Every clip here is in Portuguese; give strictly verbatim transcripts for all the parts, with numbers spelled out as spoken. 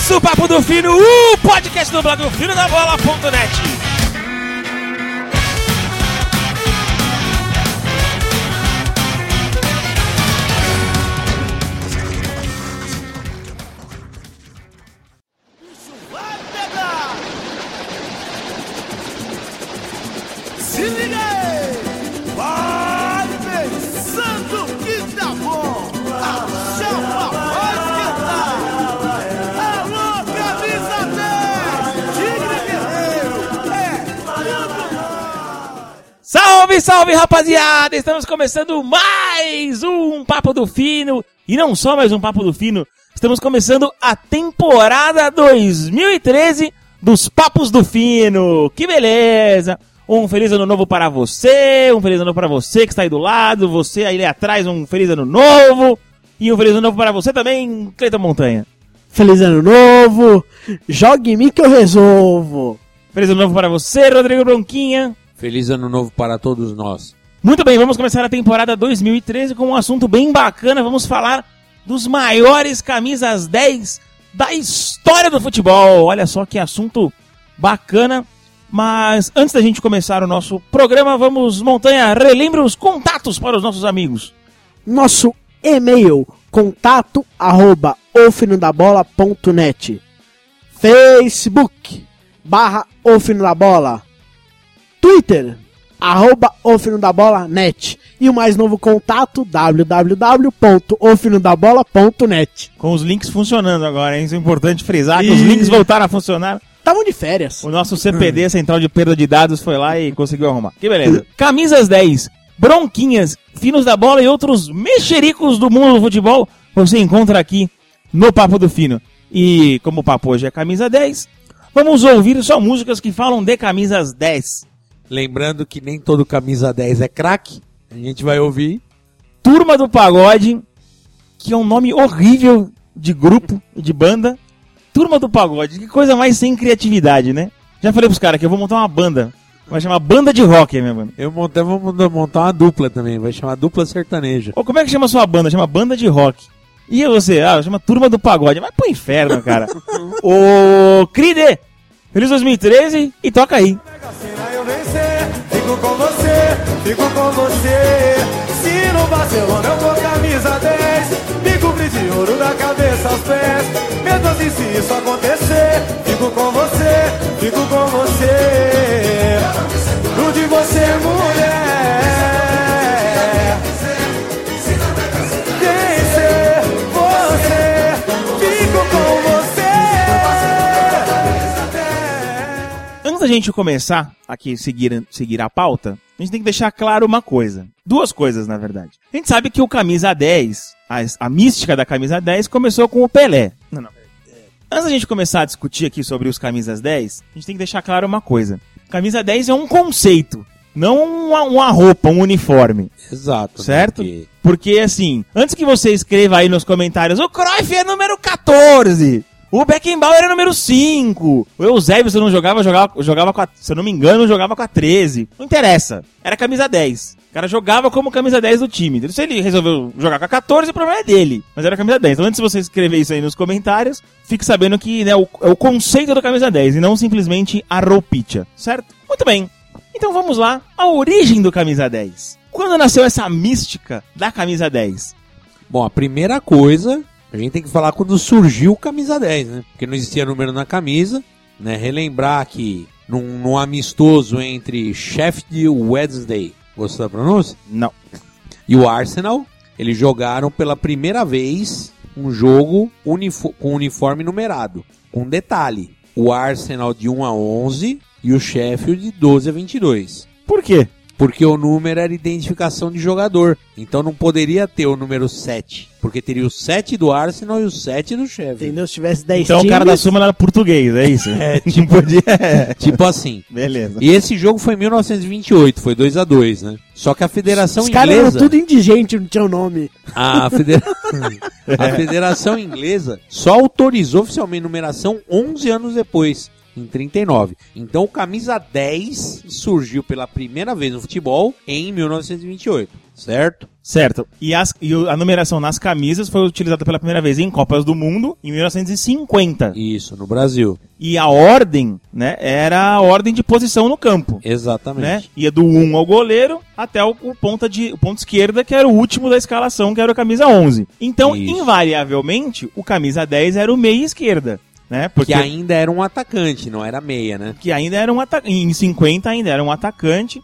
Começa o Papo do Fino, o podcast do blog fino da bola ponto net. Se liga aí! Vai pensando que tá bom! A chapa vai esquentar! Alô, camisa dez! Tigre Guerreiro! É tudo mais! Salve, salve, rapaziada! Estamos começando mais um Papo do Fino. E não só mais um Papo do Fino, estamos começando a temporada dois mil e treze dos Papos do Fino. Que beleza! Um feliz ano novo para você, um feliz ano novo para você que está aí do lado, você aí atrás, um feliz ano novo. E um feliz ano novo para você também, Cleiton Montanha. Feliz ano novo, jogue em mim que eu resolvo. Feliz ano novo para você, Rodrigo Bronquinha. Feliz ano novo para todos nós. Muito bem, vamos começar a temporada dois mil e treze com um assunto bem bacana. Vamos falar dos maiores camisas dez da história do futebol. Olha só que assunto bacana. Mas antes da gente começar o nosso programa, vamos, Montanha, relembre os contatos para os nossos amigos. Nosso e-mail, contato arroba ofinodabola ponto net. Facebook, barra ofinodabola. Twitter, arroba ofinodabola net. E o mais novo contato, w w w ponto ofinodabola ponto net. Com os links funcionando agora, hein? Isso é importante frisar que os links voltaram a funcionar. Estavam de férias. O nosso C P D, Central de Perda de Dados, foi lá e conseguiu arrumar. Que beleza. Camisas dez, bronquinhas, finos da bola e outros mexericos do mundo do futebol, você encontra aqui no Papo do Fino. E como o papo hoje é camisa dez, vamos ouvir só músicas que falam de camisas dez. Lembrando que nem todo camisa dez é craque, a gente vai ouvir Turma do Pagode, que é um nome horrível de grupo, de banda. Turma do Pagode, que coisa mais sem criatividade, né? Já falei pros caras que eu vou montar uma banda. Vai chamar Banda de Rock, minha banda. Eu montei, vou montar uma dupla também, vai chamar Dupla Sertaneja. Ou como é que chama a sua banda? Chama Banda de Rock. E você? Ah, chama Turma do Pagode. Vai pro inferno, cara. Ô, Cride, feliz dois mil e treze e toca aí. Eu vencer, fico com você, fico com você. Se no Barcelona eu for camisa dez, me cobrir de ouro da cabeça aos pés. Mesmo assim, se isso acontecer, fico com você, fico com você. Tudo de você, mulher. Quem ser você, fico com você. Antes da gente começar aqui seguir, seguir a pauta, a gente tem que deixar claro uma coisa. Duas coisas, na verdade. A gente sabe que o camisa dez, a, a mística da camisa dez, começou com o Pelé. Não, não. Antes da gente começar a discutir aqui sobre os camisas dez, a gente tem que deixar claro uma coisa. Camisa dez é um conceito, não uma, uma roupa, um uniforme. Exato. Certo? Né? Porque... Porque, assim, antes que você escreva aí nos comentários, o Cruyff é número catorze, o Beckenbauer é número cinco, o Eusébio, se eu não jogava, jogava, jogava com a, se eu não me engano, jogava com a treze. Não interessa, era camisa dez. O cara jogava como camisa dez do time. Se ele resolveu jogar com a catorze, o problema é dele. Mas era camisa dez. Então antes de você escrever isso aí nos comentários, fique sabendo que, né, o, é o conceito da camisa dez e não simplesmente a roupinha, certo? Muito bem. Então vamos lá, a origem do camisa dez. Quando nasceu essa mística da camisa dez? Bom, a primeira coisa, a gente tem que falar quando surgiu o camisa dez, né? Porque não existia número na camisa, né? Relembrar que num, num amistoso entre Sheffield Wednesday, gostou da pronúncia? Não. E o Arsenal, eles jogaram pela primeira vez um jogo unifo- com uniforme numerado. Com detalhe, o Arsenal de um a onze e o Sheffield de doze a vinte e dois. Por quê? Porque o número era identificação de jogador. Então não poderia ter o número sete. Porque teria o sete do Arsenal e o sete do Sheffield. Entendeu? Se tivesse dez Então times... o cara da súmula era português, é isso? É, tipo, podia... tipo assim. Beleza. E esse jogo foi em mil novecentos e vinte e oito, foi dois a dois, né? Só que a Federação Os caras eram Inglesa... tudo indigente, não tinha o nome. A, federa... a Federação Inglesa só autorizou oficialmente a numeração onze anos depois. Em trinta e nove. Então o camisa dez surgiu pela primeira vez no futebol em mil novecentos e vinte e oito, certo? Certo. E, as, e a numeração nas camisas foi utilizada pela primeira vez em Copas do Mundo em mil novecentos e cinquenta. Isso, no Brasil. E a ordem, né, era a ordem de posição no campo. Exatamente. Né? Ia do um ao goleiro até o, o, ponta de, o ponto esquerda, que era o último da escalação, que era o camisa onze. Então, Isso. invariavelmente, o camisa dez era o meia esquerda. Né? Porque Que ainda era um atacante, não era meia, né? que ainda era um atacante. Em cinquenta ainda era um atacante.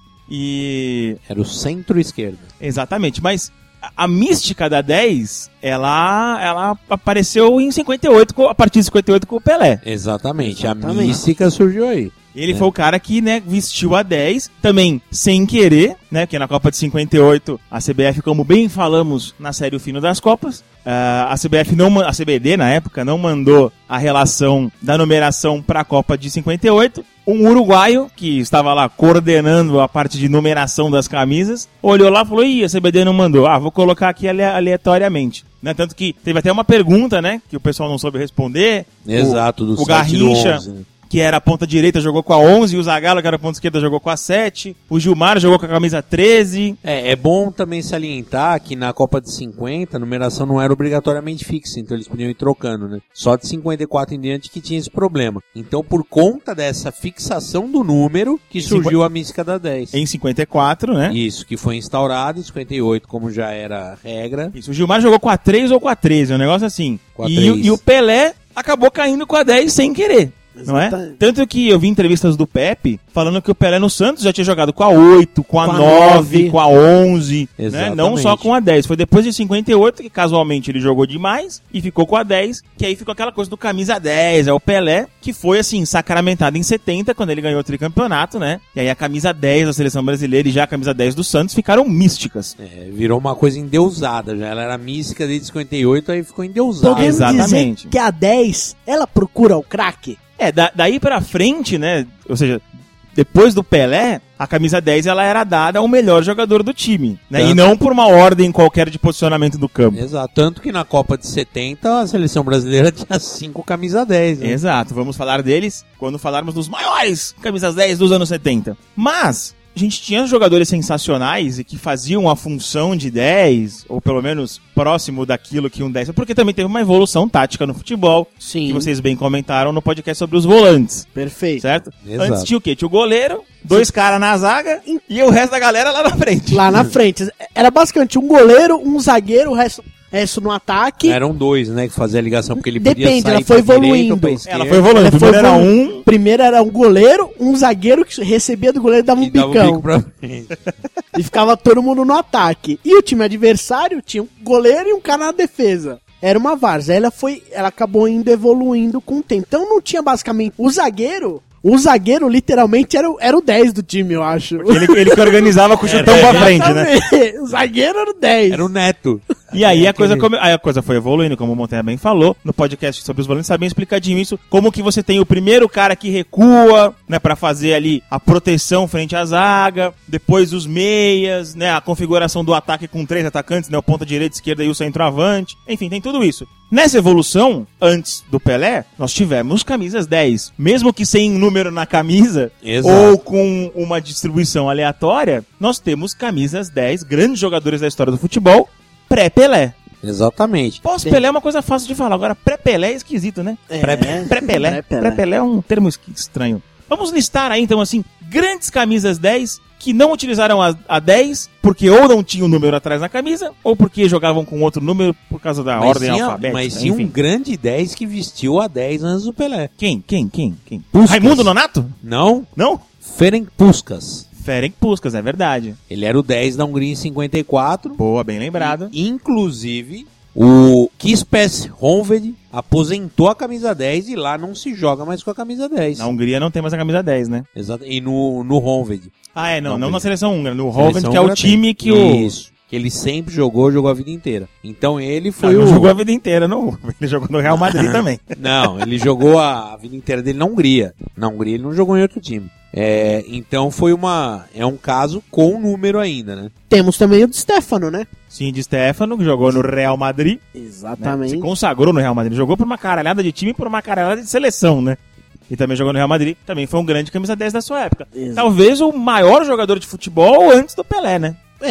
E... Era o centro-esquerda. Exatamente, mas a, a mística da dez, ela, ela apareceu em cinquenta e oito, com, a partir de cinquenta e oito com o Pelé. Exatamente, Exatamente. a mística surgiu aí. Ele É. foi o cara que, né, vestiu a dez, também sem querer, né, porque na Copa de cinquenta e oito, a C B F, como bem falamos na série O Fino das Copas, uh, a C B F não, a C B D na época não mandou a relação da numeração para a Copa de cinquenta e oito. Um uruguaio, que estava lá coordenando a parte de numeração das camisas, olhou lá e falou, ih, a C B D não mandou, ah, vou colocar aqui ale- aleatoriamente. Né? Tanto que teve até uma pergunta, né, que o pessoal não soube responder. Exato, do o site Garrincha, do onze, né? que era a ponta direita, jogou com a onze, e o Zagallo, que era a ponta esquerda, jogou com a sete, o Gilmar jogou com a camisa treze. É, é bom também salientar que na Copa de cinquenta a numeração não era obrigatoriamente fixa, então eles podiam ir trocando, né? Só de cinquenta e quatro em diante que tinha esse problema. Então, por conta dessa fixação do número, que surgiu a mística da dez. Em cinquenta e quatro, né? Isso, que foi instaurado em cinquenta e oito, como já era regra. Isso, o Gilmar jogou com a três ou com a treze, um negócio assim. Com a E, três. e o Pelé acabou caindo com a dez sem querer. Não é? Exatamente. Tanto que eu vi entrevistas do Pepe falando que o Pelé no Santos já tinha jogado com a oito, com a Com a nove, nove. com a onze, né? Exatamente. Não só com a dez. Foi depois de cinquenta e oito que casualmente ele jogou demais e ficou com a dez, que aí ficou aquela coisa do camisa dez, é o Pelé, que foi assim, sacramentado em setenta, quando ele ganhou o tricampeonato, né? E aí a camisa dez da seleção brasileira e já a camisa dez do Santos ficaram místicas. É, virou uma coisa endeusada já. Ela era mística desde cinquenta e oito, aí ficou endeusada. Podemos Exatamente. dizer que a dez, ela procura o craque? É, da, daí pra frente, né? Ou seja, depois do Pelé, a camisa dez ela era dada ao melhor jogador do time, né? Tanto- E não por uma ordem qualquer de posicionamento do campo. Exato. Tanto que na Copa de setenta a seleção brasileira tinha cinco camisa dez. Né? Exato, vamos falar deles quando falarmos dos maiores camisas dez dos anos setenta. Mas a gente tinha jogadores sensacionais e que faziam a função de dez, ou pelo menos próximo daquilo que um dez... Porque também teve uma evolução tática no futebol, Sim. que vocês bem comentaram no podcast sobre os volantes. Perfeito. Certo? Exato. Antes tinha o quê? Tinha o goleiro, dois caras na zaga e o resto da galera lá na frente. Lá na frente. Era basicamente um goleiro, um zagueiro, o resto, resto no ataque. Eram dois, né, que fazia a ligação, porque ele podia Depende, sair ela foi pra direita ou evoluindo. pra esquerda. Ela foi evoluindo. Ela foi Primeiro era evolu- um, Primeiro era um goleiro, um zagueiro que recebia do goleiro e dava um E dava o bicão. bico pra frente. E ficava todo mundo no ataque. E o time adversário tinha um goleiro e um cara na defesa. Era uma várzea. Ela foi, ela acabou indo evoluindo com o tempo. Então não tinha basicamente o zagueiro. O zagueiro literalmente era, o- era o dez do time, eu acho. ele, ele que organizava com o chutão pra frente, né? Exatamente. O zagueiro era o dez. Era o Neto. E aí É, a coisa, aquele- come- aí a coisa foi evoluindo, como o Montanha bem falou, no podcast sobre os volantes, tá bem explicadinho isso, como que você tem o primeiro cara que recua, né, pra fazer ali a proteção frente à zaga, depois os meias, né, a configuração do ataque com três atacantes, né, o ponta direita, esquerda e o centroavante, enfim, tem tudo isso. Nessa evolução, antes do Pelé, nós tivemos camisas dez, mesmo que sem número na camisa, Exato. ou com uma distribuição aleatória, nós temos camisas dez, grandes jogadores da história do futebol, pré-Pelé. Exatamente. Pós-Pelé é uma coisa fácil de falar, agora pré-Pelé é esquisito, né? É. Pré- Pré-Pelé. Pré-Pelé. Pré-Pelé é um termo esqui- estranho. Vamos listar aí, então, assim, grandes camisas dez que não utilizaram a, a dez porque ou não tinham o número atrás na camisa, ou porque jogavam com outro número por causa da Mas ordem tinha, alfabética. mas tinha um enfim. grande dez que vestiu a dez antes do Pelé. Quem? Quem? Quem? Quem? Puskas. Raimundo Nonato? Não? Não? Ferenc Puskas. Ferenc Puskas, é verdade. Ele era o dez da Hungria em cinquenta e quatro. Boa, bem lembrado. Inclusive, o Kispes Honved aposentou a camisa dez e lá não se joga mais com a camisa dez. Na Hungria não tem mais a camisa dez, né? Exato. E no, no Honved. Ah, é, não, Não, não, na beleza. seleção húngara, no Seleção Rovent, que é o húngara time tem. que o... Isso. Que ele sempre jogou, jogou a vida inteira. Então ele Não, foi ele o... não jogou a vida inteira, não. Ele jogou no Real Madrid também. Não, ele jogou a vida inteira dele na Hungria. Na Hungria ele não jogou em outro time. É, então foi uma... É um caso com número ainda, né? Temos também o de Stefano, né? Sim, de Stefano, que jogou no Real Madrid. Né? Exatamente. Se consagrou no Real Madrid. Jogou por uma caralhada de time e por uma caralhada de seleção, né? E também jogou no Real Madrid. Também foi um grande camisa dez da sua época. Exato. Talvez o maior jogador de futebol antes do Pelé, né? É.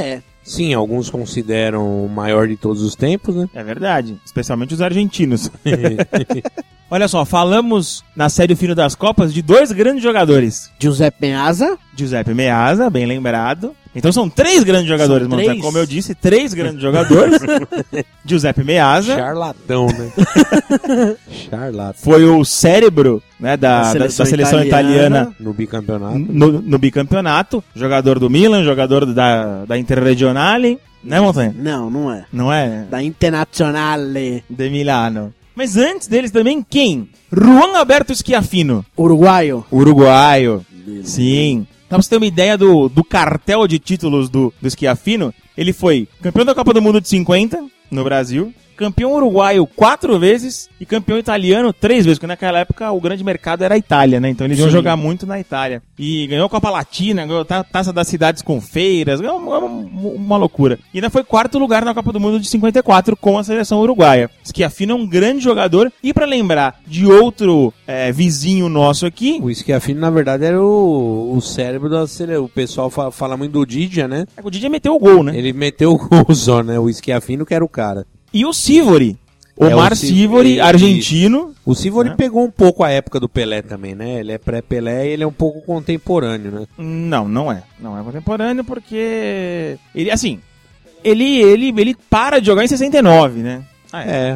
Sim, alguns consideram o maior de todos os tempos, né? É verdade, especialmente os argentinos. Olha só, falamos na série O Fino das Copas de dois grandes jogadores. Giuseppe Meazza. Giuseppe Meazza, bem lembrado. Então são três grandes jogadores, São mano. três? Como eu disse, três grandes jogadores. Giuseppe Meazza Charlatão, né? Charlatão. foi o cérebro, né, da, da, seleção da seleção italiana, italiana. No bicampeonato. no, no bicampeonato. Jogador do Milan, jogador da, da Interregionale. Né, Montanha? Não, não é. Não é? Da Internazionale. De Milano. Mas antes deles também, quem? Juan Alberto Schiaffino. Uruguaio. Uruguaio. Sim. Pra você ter uma ideia do, do cartel de títulos do, do Schiaffino, ele foi campeão da Copa do Mundo de cinquenta, no Brasil, campeão uruguaio quatro vezes e campeão italiano três vezes, porque naquela época o grande mercado era a Itália, né? Então eles iam Sim. jogar muito na Itália. E ganhou a Copa Latina, ganhou a Taça das Cidades com Feiras, ganhou uma, uma, uma loucura. E ainda foi quarto lugar na Copa do Mundo de cinquenta e quatro com a seleção uruguaia. Schiaffino é um grande jogador. E pra lembrar de outro é, vizinho nosso aqui... O Schiaffino, na verdade, era o, o cérebro da seleção. O pessoal fala, fala muito do Didia, né? O Didier meteu o gol, né? Ele meteu o gol só, né? O Schiaffino que era o cara. E o Sivori. É, Omar o Siv- Sivori, e- argentino. O Sivori É. pegou um pouco a época do Pelé também, né? Ele é pré-Pelé e ele é um pouco contemporâneo, né? Não, não é. Não é contemporâneo porque... Ele, assim, ele, ele, ele para de jogar em sessenta e nove, né? Ah, é. É.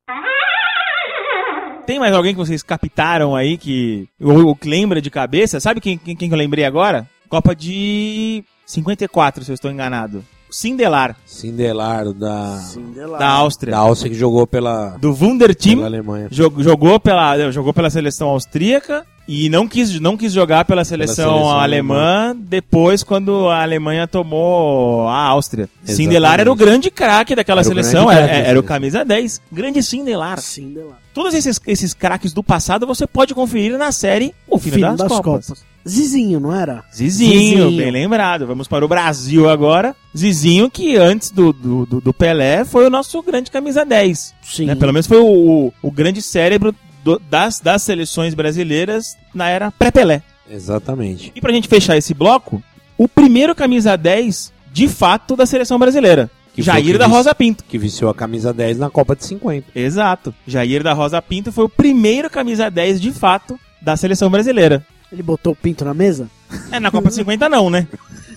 Tem mais alguém que vocês captaram aí que... Ou, ou que lembra de cabeça? Sabe quem, quem, quem que eu lembrei agora? Copa de cinquenta e quatro, se eu estou enganado. Sindelar, Sindelar da, da Áustria. da Áustria que jogou pela, Do Wunderteam. pela Alemanha. Jog- Jogou pela, jogou pela seleção austríaca e não quis, não quis jogar pela seleção, seleção alemã, depois quando a Alemanha tomou a Áustria. Exatamente. Sindelar era o grande craque daquela Era o seleção, grande era, craque da era o seleção. camisa dez. Grande Sindelar. Sindelar. Todos esses, esses craques do passado você pode conferir na série O Fino, Fino das, das Copas. Copas. Zizinho, não era? Zizinho, bem lembrado. Vamos para o Brasil agora. Zizinho, que antes do, do, do- do Pelé foi o nosso grande camisa dez. Sim. Né? Pelo menos foi o, o, o grande cérebro do- das, das seleções brasileiras na era pré-Pelé. Exatamente. E pra gente fechar esse bloco, o primeiro camisa dez, de fato, da seleção brasileira. Que foi Jair que da vice- Rosa Pinto. Que viciou a camisa dez na Copa de cinquenta. Exato. Jair da Rosa Pinto foi o primeiro camisa dez, de fato, da seleção brasileira. Ele botou o pinto na mesa? É, na Copa de cinquenta não, né?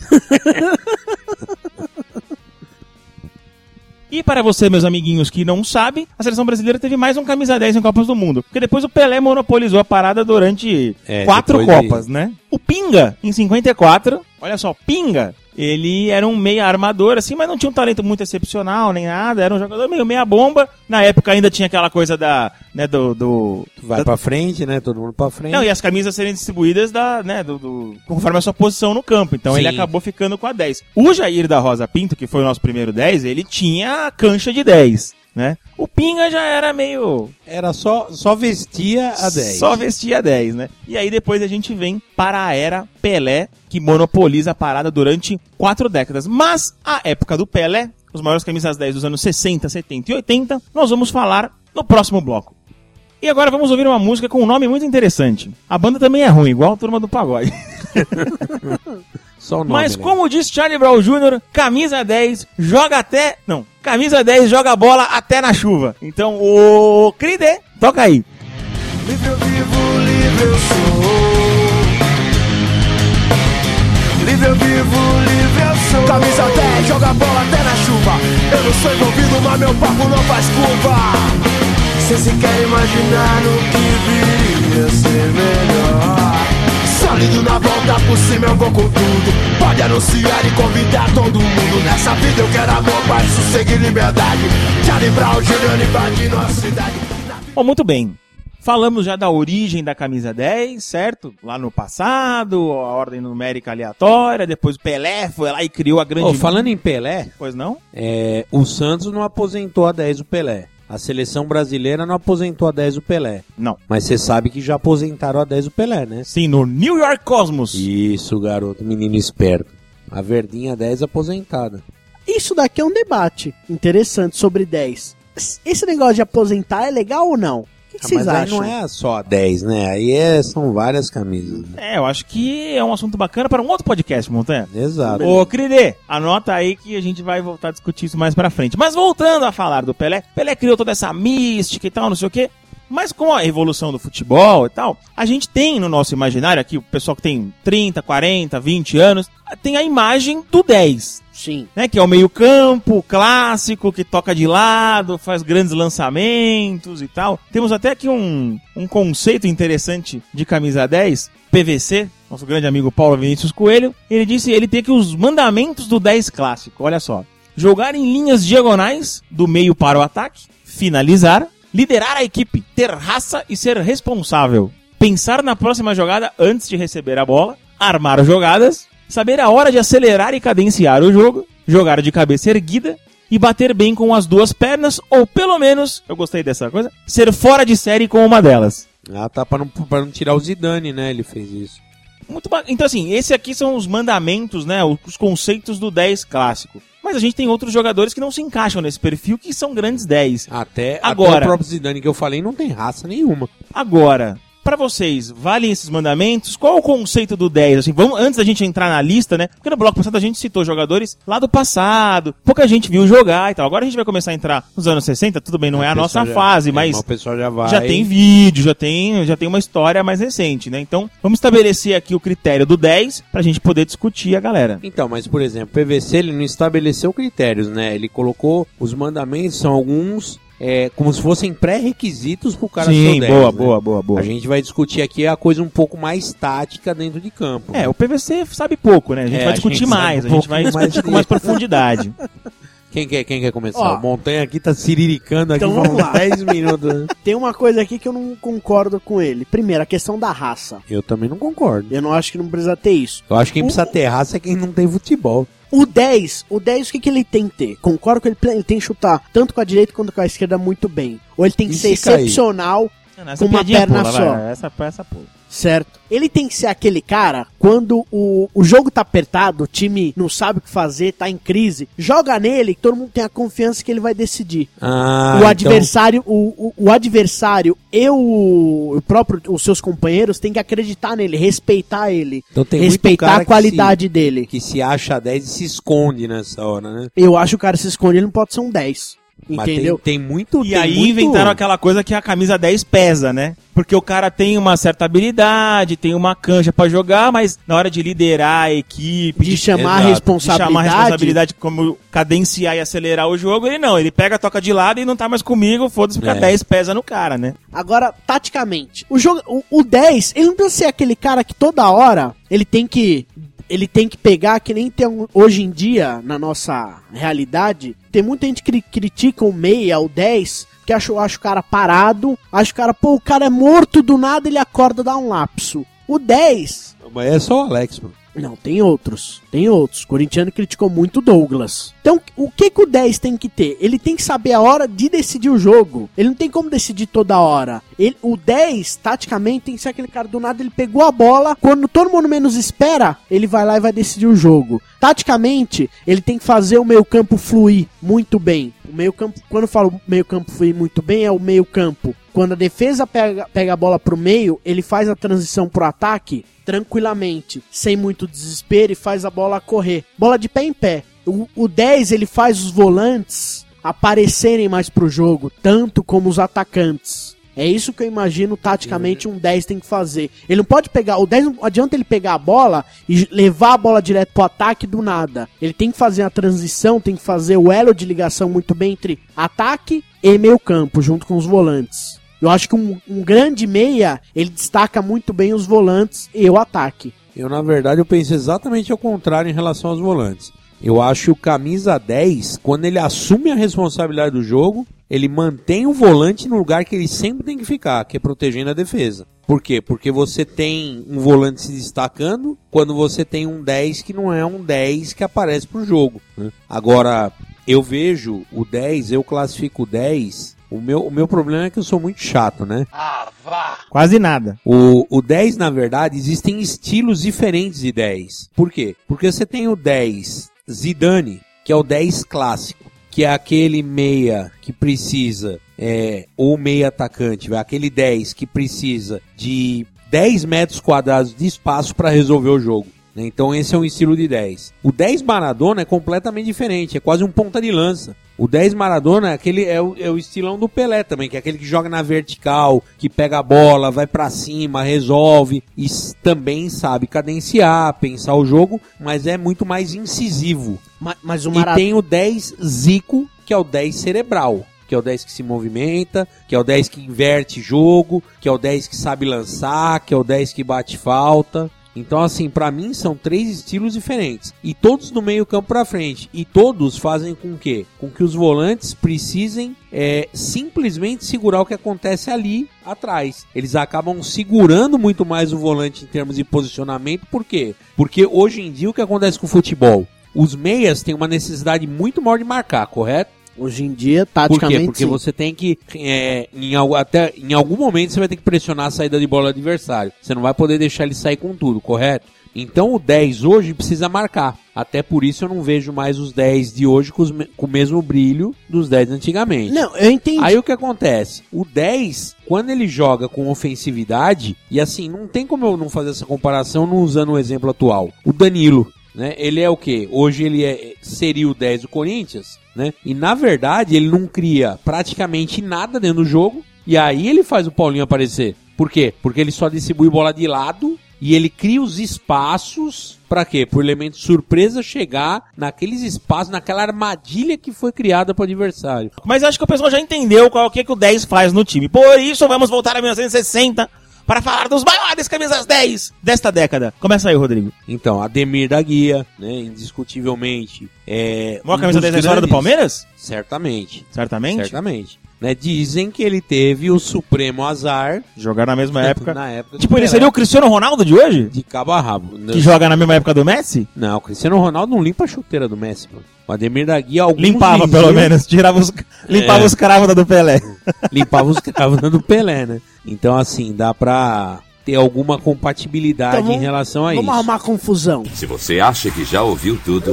E para você, meus amiguinhos que não sabem, a seleção brasileira teve mais um camisa dez em Copas do Mundo. Porque depois o Pelé monopolizou a parada durante É, quatro depois de- Copas, né? O Pinga, em cinquenta e quatro, olha só, Pinga, ele era um meia armador, assim, mas não tinha um talento muito excepcional, nem nada. Era um jogador meio meia bomba. Na época ainda tinha aquela coisa da, né, do... do Vai da- pra frente, né? Todo mundo pra frente. Não, e as camisas serem distribuídas da, né, do, do- conforme a sua posição no campo. Então Sim. ele acabou ficando com a dez. O Jair da Rosa Pinto, que foi o nosso primeiro dez, ele tinha a cancha de dez, né? O Pinga já era meio... Era só, só vestia a dez. Só vestia dez, né? E aí depois a gente vem para a era Pelé, que monopoliza a parada durante quatro décadas. Mas a época do Pelé, os maiores camisas dez dos anos sessenta, setenta e oitenta, nós vamos falar no próximo bloco. E agora vamos ouvir uma música com um nome muito interessante. A banda também é ruim, igual a Turma do Pagode. Só o nome, Mas né? como diz Charlie Brown Júnior, camisa dez joga até... Não, camisa dez joga bola até na chuva. Então, o Cride, toca aí. Livre eu vivo, livre eu sou. Livre eu vivo, livre eu sou. Camisa dez, joga bola até na chuva. Eu não sou envolvido, mas meu papo não faz curva. Cê se quer imaginar o que viria a ser melhor. Sólido na volta por cima, eu vou com tudo. Pode anunciar e convidar todo mundo. Nessa vida eu quero amor, paz, sossego e liberdade. Charlie Brown Júnior invadindo a cidade. Bom, muito bem. Falamos já da origem da camisa dez, certo? Lá no passado, a ordem numérica aleatória, depois o Pelé foi lá e criou a grande... Ô, falando em Pelé, Pois não? é, o Santos não aposentou a dez o Pelé. A seleção brasileira não aposentou a dez o Pelé. Não. Mas você sabe que já aposentaram a dez o Pelé, né? Sim, no New York Cosmos. Isso, garoto, menino esperto. A verdinha dez aposentada. Isso daqui é um debate interessante sobre dez. Esse negócio de aposentar é legal ou não? O que que Ah, vocês mas aí acham? não é só a dez, né? Aí é, são várias camisas. Né? É, eu acho que é um assunto bacana para um outro podcast, Montanha. Exato. Ô, Cridê, anota aí que a gente vai voltar a discutir isso mais pra frente. Mas voltando a falar do Pelé, Pelé criou toda essa mística e tal, não sei o quê. Mas com a evolução do futebol e tal, a gente tem no nosso imaginário aqui, o pessoal que tem trinta, quarenta, vinte anos, tem a imagem do dez. Sim. Né, que é o meio-campo clássico, que toca de lado, faz grandes lançamentos e tal. Temos até aqui um, um conceito interessante de camisa dez, P V C, nosso grande amigo Paulo Vinícius Coelho. Ele disse ele tem aqui os mandamentos do dez clássico. Olha só: jogar em linhas diagonais do meio para o ataque, finalizar, liderar a equipe, ter raça e ser responsável, pensar na próxima jogada antes de receber a bola, armar jogadas, saber a hora de acelerar e cadenciar o jogo, jogar de cabeça erguida e bater bem com as duas pernas, ou pelo menos, eu gostei dessa coisa, ser fora de série com uma delas. Ah, tá pra não, pra não tirar o Zidane, né? Ele fez isso. Muito ba... Então assim, esse aqui são os mandamentos, né, os conceitos do dez clássico. Mas a gente tem outros jogadores que não se encaixam nesse perfil, que são grandes dez. Até, Agora, até o próprio Zidane que eu falei não tem raça nenhuma. Agora, pra vocês, valem esses mandamentos? Qual é o conceito do dez? Assim, vamos, antes da gente entrar na lista, né? Porque no bloco passado a gente citou jogadores lá do passado, pouca gente viu jogar e tal. Agora a gente vai começar a entrar nos anos sessenta, tudo bem, não é a nossa já, fase, é, mas o pessoal já vai. já tem vídeo, já tem, já tem uma história mais recente, né? Então, vamos estabelecer aqui o critério do dez pra gente poder discutir a galera. Então, mas por exemplo, o P V C ele não estabeleceu critérios, né? Ele colocou os mandamentos, são alguns é, como se fossem pré-requisitos pro cara Sim, ser dez, boa, né? boa, boa, boa. A gente vai discutir aqui a coisa um pouco mais tática dentro de campo. É, o P V C sabe pouco, né? A gente É, vai a discutir gente sabe mais, um a gente pouco vai mais discutir com mais profundidade. Quem quer, quem quer começar? Ó, o Montanha aqui tá ciriricando aqui então por vamos lá. uns dez minutos. Né? Tem uma coisa aqui que eu não concordo com ele. Primeiro, a questão da raça. Eu também não concordo. Eu não acho que não precisa ter isso. Eu acho que quem O- precisa ter raça é quem não tem futebol. O dez, o dez, o que, que ele tem que ter? Concordo com ele, ele tem que chutar tanto com a direita quanto com a esquerda muito bem. Ou ele tem que E ser se cair? excepcional, Não, Com uma piadinha perna pula, só. vai, essa, essa pula. certo? Ele tem que ser aquele cara, quando o, o jogo tá apertado, o time não sabe o que fazer, tá em crise, joga nele, que todo mundo tem a confiança que ele vai decidir. Ah, o então- adversário, o, o, o adversário e o, o próprio, os seus companheiros têm que acreditar nele, respeitar ele, Então tem muito respeitar cara a que qualidade se- dele. que se acha dez e se esconde nessa hora, né? Eu acho que o cara se esconde, ele não pode ser um dez. Mas Entendeu? Tem, tem muito. E tem aí muito... inventaram aquela coisa que a camisa dez pesa, né? Porque o cara tem uma certa habilidade, tem uma cancha pra jogar, mas na hora de liderar a equipe, De chamar a exato, de responsabilidade. chamar a responsabilidade como cadenciar e acelerar o jogo, ele não, ele pega, toca de lado e não tá mais comigo, foda-se, porque É. a dez pesa no cara, né? Agora, taticamente, o jogo, o, o dez, ele não precisa ser aquele cara que toda hora ele tem que ele tem que pegar, que nem tem um- hoje em dia na nossa realidade, tem muita gente que cri- critica o meia, o dez, que acha, acha o cara parado, acha o cara, pô, o cara é morto do nada, ele acorda, dá um lapso. O dez, Mas é só o Alex, mano. não, tem outros. Tem outros. O corintiano criticou muito o Douglas. Então, o que, que o dez tem que ter? Ele tem que saber a hora de decidir o jogo. Ele não tem como decidir toda hora. Ele, o dez, taticamente, tem que ser aquele cara do nada, ele pegou a bola, quando todo mundo menos espera, ele vai lá e vai decidir o jogo. Taticamente, ele tem que fazer o meio campo fluir muito bem. O meio campo, quando eu falo meio campo fluir muito bem, é o meio campo. Quando a defesa pega, pega a bola pro meio, ele faz a transição pro ataque tranquilamente, sem muito desespero, e faz a bola correr. Bola de pé em pé. O, o dez, ele faz os volantes aparecerem mais pro jogo, tanto como os atacantes. É isso que eu imagino taticamente um dez tem que fazer. Ele não pode pegar, o dez não adianta ele pegar a bola e levar a bola direto pro ataque do nada. Ele tem que fazer a transição, tem que fazer o elo de ligação muito bem entre ataque e meio campo, junto com os volantes. Eu acho que um, um grande meia, ele destaca muito bem os volantes e o ataque. Eu, na verdade, eu penso exatamente ao contrário em relação aos volantes. Eu acho que o camisa dez, quando ele assume a responsabilidade do jogo, ele mantém o volante no lugar que ele sempre tem que ficar, que é protegendo a defesa. Por quê? Porque você tem um volante se destacando quando você tem um dez que não é um dez que aparece pro jogo, né? Agora, eu vejo o dez, eu classifico o dez... O meu, o meu problema é que eu sou muito chato, né? Quase nada. O, o dez, na verdade, existem estilos diferentes de dez. Por quê? Porque você tem o dez Zidane, que é o dez clássico, que é aquele meia que precisa é, ou meia atacante, vai, aquele dez que precisa de dez metros quadrados de espaço para resolver o jogo. Né? Então esse é um estilo de dez. O dez Maradona é completamente diferente, é quase um ponta de lança. O dez Maradona é, aquele, é, o, é o estilão do Pelé também, que é aquele que joga na vertical, que pega a bola, vai pra cima, resolve, e também sabe cadenciar, pensar o jogo, mas é muito mais incisivo. Mas, mas o E Maradona... tem o dez Zico, que é o dez cerebral, que é o dez que se movimenta, que é o dez que inverte jogo, que é o dez que sabe lançar, que é o dez que bate falta. Então, assim, pra mim são três estilos diferentes. E todos do meio campo pra frente. E todos fazem com que? Com que os volantes precisem é, simplesmente segurar o que acontece ali atrás. Eles acabam segurando muito mais o volante em termos de posicionamento. Por quê? Porque hoje em dia o que acontece com o futebol? Os meias têm uma necessidade muito maior de marcar, correto? Hoje em dia, Por taticamente, quê? Porque sim. você tem que, é, em, al- até, em algum momento você vai ter que pressionar a saída de bola do adversário. Você não vai poder deixar ele sair com tudo, correto? Então o dez hoje precisa marcar. Até por isso eu não vejo mais os dez de hoje com, os me- com o mesmo brilho dos dez antigamente. Não, eu entendi. Aí o que acontece? O dez, quando ele joga com ofensividade, e assim, não tem como eu não fazer essa comparação não usando o exemplo atual. O Danilo, né? Ele é o quê? Hoje ele é, seria o dez do Corinthians, né? E na verdade ele não cria praticamente nada dentro do jogo, e aí ele faz o Paulinho aparecer. Por quê? Porque ele só distribui bola de lado e ele cria os espaços pra quê? Por elemento surpresa chegar naqueles espaços, naquela armadilha que foi criada pro adversário. Mas acho que o pessoal já entendeu qual que, que o dez faz no time. Por isso vamos voltar a mil novecentos e sessenta para falar dos maiores camisas dez desta década. Começa aí, Rodrigo. Então, Ademir da Guia, né, indiscutivelmente. É Maior um camisa dos dez da história do grandes- Palmeiras? Certamente. Certamente. Certamente. Né, dizem que ele teve o supremo azar Jogar na mesma época. na época do Tipo, ele Pelé, seria o Cristiano Ronaldo de hoje? de cabo a rabo. Que joga na mesma época do Messi? Não, o Cristiano Ronaldo não limpa a chuteira do Messi, mano. O Ademir da Guia, alguns Limpava, diziam- pelo menos. Tirava os, limpava É. os cravos da do Pelé. Limpava os cravos do Pelé, né? Então, assim, dá pra ter alguma compatibilidade Então, vamos- em relação a Vamos isso. arrumar confusão. Se você acha que já ouviu tudo,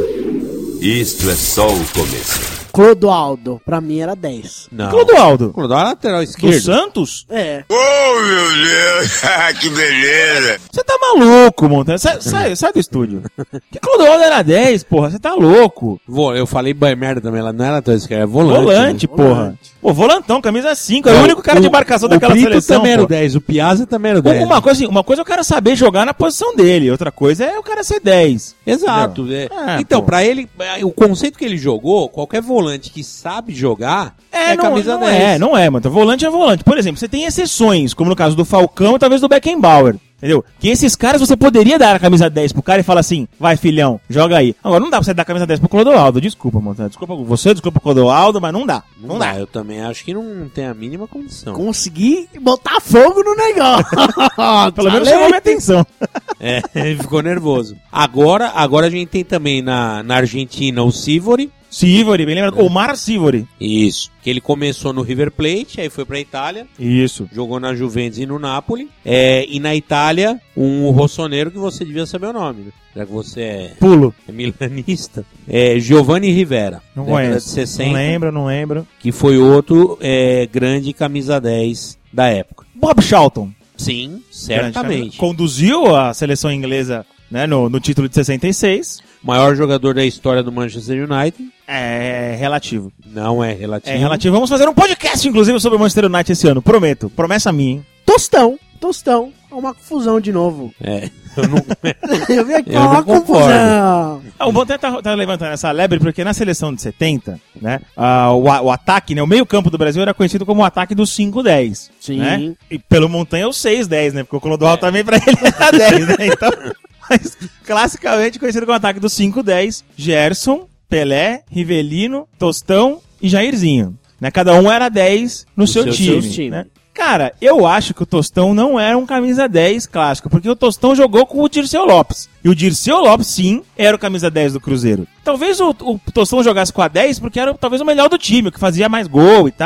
isto é só o começo. Clodoaldo, pra mim era dez. Não. Clodoaldo. Clodoaldo é lateral Do esquerdo. Santos? É. Oh, meu Deus, que beleza! Você tá maluco, Montanha. Sai, sai, sai do estúdio. Que Clodoaldo era dez, porra. Você tá louco. Vo- Eu falei bem merda também, ela não era lateral esquerdo, é volante. Volante, né? porra. Pô, volantão, camisa cinco. É o único cara de marcação o daquela Brito seleção. também era o pô. dez, o Piazza também era o dez. Uma coisa, assim, uma coisa é o cara saber jogar na posição dele. Outra coisa é o cara ser dez. Exato. é. É, então, pô. pra ele, é, o conceito que ele jogou, qualquer volante que sabe jogar é, não, camisa não dez. é, não é, mano. Volante é volante. Por exemplo, você tem exceções, como no caso do Falcão e talvez do Beckenbauer. Entendeu? Que esses caras você poderia dar a camisa dez pro cara e falar assim, vai filhão, joga aí. Agora não dá pra você dar a camisa dez pro Clodoaldo, desculpa, mano. Desculpa você, desculpa o Clodoaldo, mas não dá. Não, Não dá. dá, eu também acho que não tem a mínima condição. Consegui botar fogo no negócio. Pelo menos Falei. chamou minha atenção. É, ele ficou nervoso. Agora, agora a gente tem também na, na Argentina o Sivori. Sivori, bem lembrado. Omar Sivori. Isso. Que ele começou no River Plate, aí foi pra Itália, Isso. jogou na Juventus e no Napoli. É, e na Itália, um rossoneiro que você devia saber o nome, né? Já que você é, Pulo. é milanista. É Giovanni Rivera. Não década conheço. de sessenta. Não lembro, não lembro. Que foi outro é, grande camisa dez da época. Bob Charlton. Sim, certamente. Conduziu a seleção inglesa, né, no, no título de sessenta e seis. Maior jogador da história do Manchester United. É relativo. Não é relativo. É relativo. Vamos fazer um podcast, inclusive, sobre o Manchester United esse ano. Prometo. Promessa minha, hein? Tostão, tostão. É uma confusão de novo. É. Eu não... Eu vi aqui Eu uma não concordo. confusão. Ah, o Bontempo tá, tá levantando essa lebre porque na seleção de setenta, né, ah, o, a- o ataque, né, o meio campo do Brasil era conhecido como o ataque dos cinco dez. Sim. Né? E pelo Montanha é o seis dez, né? Porque o Clodoaldo também pra ele era dez, né? Então, mas classicamente conhecido como o ataque dos cinco dez, Gerson, Pelé, Rivelino, Tostão e Jairzinho. Né? Cada um era dez no seu, seu- time. seus time. Né? Cara, eu acho que o Tostão não era um camisa dez clássico, porque o Tostão jogou com o Dirceu Lopes. E o Dirceu Lopes, sim, era o camisa dez do Cruzeiro. Talvez o, o Tostão jogasse com a dez porque era talvez o melhor do time, o que fazia mais gol e tal.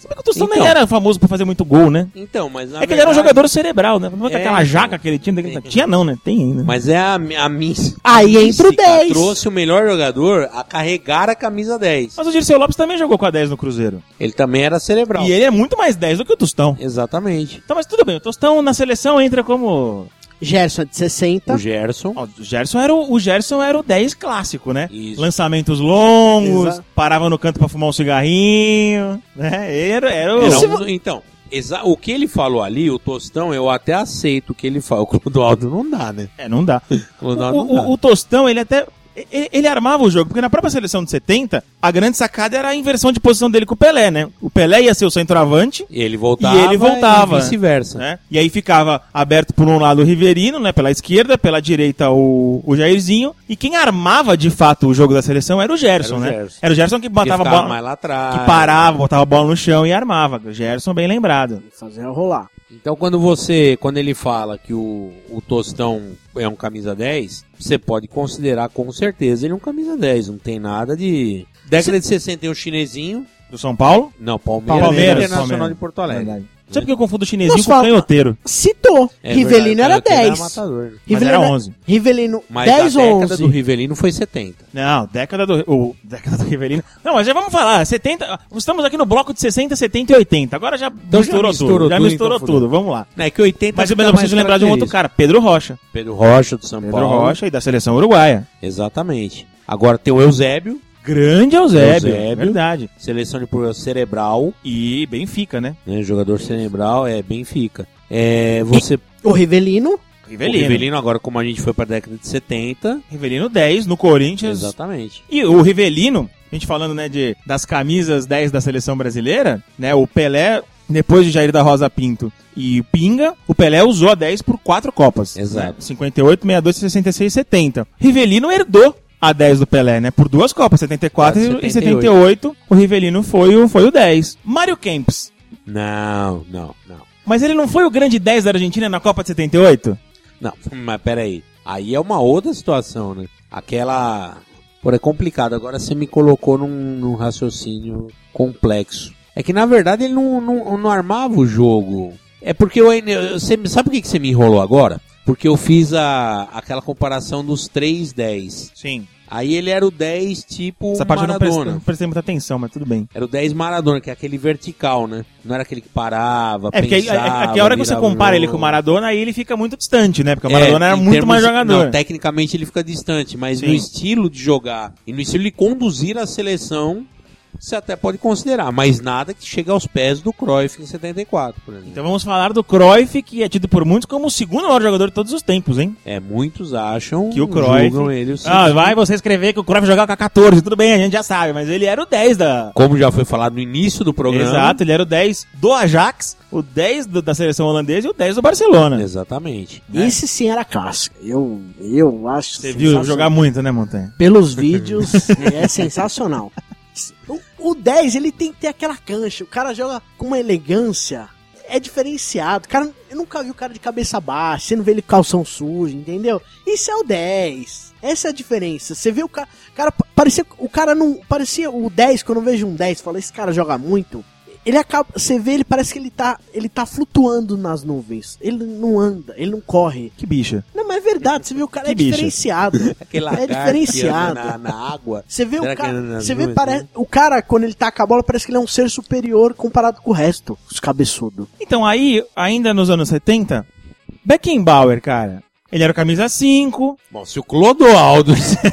Se bem que o Tostão Então. nem era famoso por fazer muito gol, né? Então, mas na É que ele era um verdade- jogador cerebral, né? Não é que É, aquela então. jaca que ele tinha. daquele- Tinha não, né? Tem ainda. Mas é a, a minha. Aí entra o dez. Trouxe o melhor jogador a carregar a camisa dez. Mas o Dirceu Lopes também jogou com a dez no Cruzeiro. Ele também era cerebral. E ele é muito mais dez do que o Tostão. Exatamente. Então, mas tudo bem, o Tostão na seleção entra como... Gerson é de sessenta. O Gerson. Ó, o Gerson era o, o Gerson era o dez clássico, né? Isso. Lançamentos longos, Exato. parava no canto pra fumar um cigarrinho, né? Era, era o... Era se um- Então, exa- o que ele falou ali, o Tostão, eu até aceito o que ele fala. O Clodoaldo não dá, né? É, não dá. O O, Clodoaldo não dá. o, o Tostão, ele até... Ele, ele armava o jogo, porque na própria seleção de setenta, a grande sacada era a inversão de posição dele com o Pelé, né? O Pelé ia ser o centroavante, E ele voltava. e ele voltava. E vice-versa. né? E aí ficava aberto por um lado o Riverino, né? Pela esquerda, pela direita o, o Jairzinho. E quem armava de fato o jogo da seleção era o Gerson, Era o né? Gerson. Era o Gerson que Que botava a ficava bola. mais lá atrás. Que parava, botava a bola no chão e armava. O Gerson bem lembrado. Fazer rolar. Então quando você, quando ele fala que o, o Tostão é um camisa dez, você pode considerar com certeza ele um camisa dez, não tem nada de... Década de sessenta tem o chinesinho, Do São Paulo? não, Palmeiras, Palmeiras, Internacional Palmeiras. de Porto Alegre. Verdade. Sabe por que eu confundo o chinesinho Nossa, com o fala- canhoteiro? Citou. É Rivelino verdade, era canhoteiro dez. matador. Mas Rivelino era onze. Rivelino Mas dez a ou década onze? do Rivelino foi setenta. Não, década do... O, década do Rivelino... Não, mas já vamos falar. setenta... Estamos aqui no bloco de sessenta, setenta e oitenta. Agora já Então já misturou, misturou tudo. Já tudo, misturou então tudo. fudeu. Vamos lá. É que oitenta Mas eu fica eu mais preciso lembrar de um outro característico. cara. Pedro Rocha. Pedro Rocha do São Pedro Paulo. Rocha e da seleção uruguaia. Exatamente. Agora tem o Eusébio, Grande Eusébio. Eusébio. Verdade. seleção de por cerebral, E Benfica, né? né? Jogador cerebral, é Benfica. É, você O Rivelino. Rivelino. O Rivelino, agora como a gente foi pra década de setenta. Rivelino dez no Corinthians. Exatamente. E o Rivelino, a gente falando, né, de, das camisas dez da seleção brasileira, né, o Pelé, depois de Jair da Rosa Pinto e Pinga, o Pelé usou a dez por quatro Copas. Exato. Né, cinquenta e oito, sessenta e dois, sessenta e seis e setenta. Rivelino herdou a dez do Pelé, né, por duas Copas, setenta e quatro Ah, e setenta e oito. O Rivelino foi o, foi o dez. Mário Kempis. Não, não, não. Mas ele não foi o grande dez da Argentina na Copa de setenta e oito? Não, mas peraí. Aí é uma outra situação, né? Aquela... Pô, é complicado. Agora você me colocou num, num raciocínio complexo. É que, na verdade, ele não, não, não armava o jogo. É porque eu ainda... Você, sabe por que que você me enrolou agora? Porque eu fiz a, aquela comparação dos três dez. Sim. Aí ele era o dez tipo Essa parte eu não prestei, Maradona. não prestei muita atenção, mas tudo bem. Era o dez Maradona, que é aquele vertical, né? Não era aquele que parava, É, porque aí, pensava, é, é que a hora que você virava o compara ele jogo. com o Maradona, aí ele fica muito distante, né? Porque o É, Maradona era em muito termos- mais jogador. Não, tecnicamente ele fica distante, mas Sim. no estilo de jogar e no estilo de conduzir a seleção, você até pode considerar, mas nada que chegue aos pés do Cruyff em setenta e quatro, por exemplo. Então vamos falar do Cruyff, que é tido por muitos como o segundo maior jogador de todos os tempos, hein? É, muitos acham Que o Cruyff... julgam ele o Ah, segundo. vai você escrever que o Cruyff jogava com a catorze, tudo bem, a gente já sabe, mas ele era o dez da... Como já foi falado no início do programa. Exato, ele era o dez do Ajax, o dez do- da seleção holandesa e o dez do Barcelona. Exatamente. Esse sim era clássico. Eu, eu acho Você viu sensacional. jogar muito, né, Montanha? Pelos vídeos, é sensacional. O, o dez, ele tem que ter aquela cancha. O cara joga com uma elegância. É diferenciado. O cara, eu nunca vi o cara de cabeça baixa. Você não vê ele com calção sujo, entendeu? Isso é o dez. Essa é a diferença. Você vê o cara. cara parecia, o cara não. Parecia o dez, quando eu vejo um dez, fala, esse cara joga muito. Ele acaba. Você vê, ele parece que ele tá. Ele tá flutuando nas nuvens. Ele não anda, ele não corre. Que bicha. Não, mas é verdade, você vê o cara Que é bicho. diferenciado. Aquele é lagarto que diferenciado. anda na, na água. Você vê Será o que cara, anda nas você vê nuvens, parece, né? o cara quando ele tá com a bola parece que ele é um ser superior comparado com o resto, os cabeçudos. Então aí, ainda nos anos setenta, Beckenbauer, cara, ele era o camisa cinco, Bom, se o Clodoaldo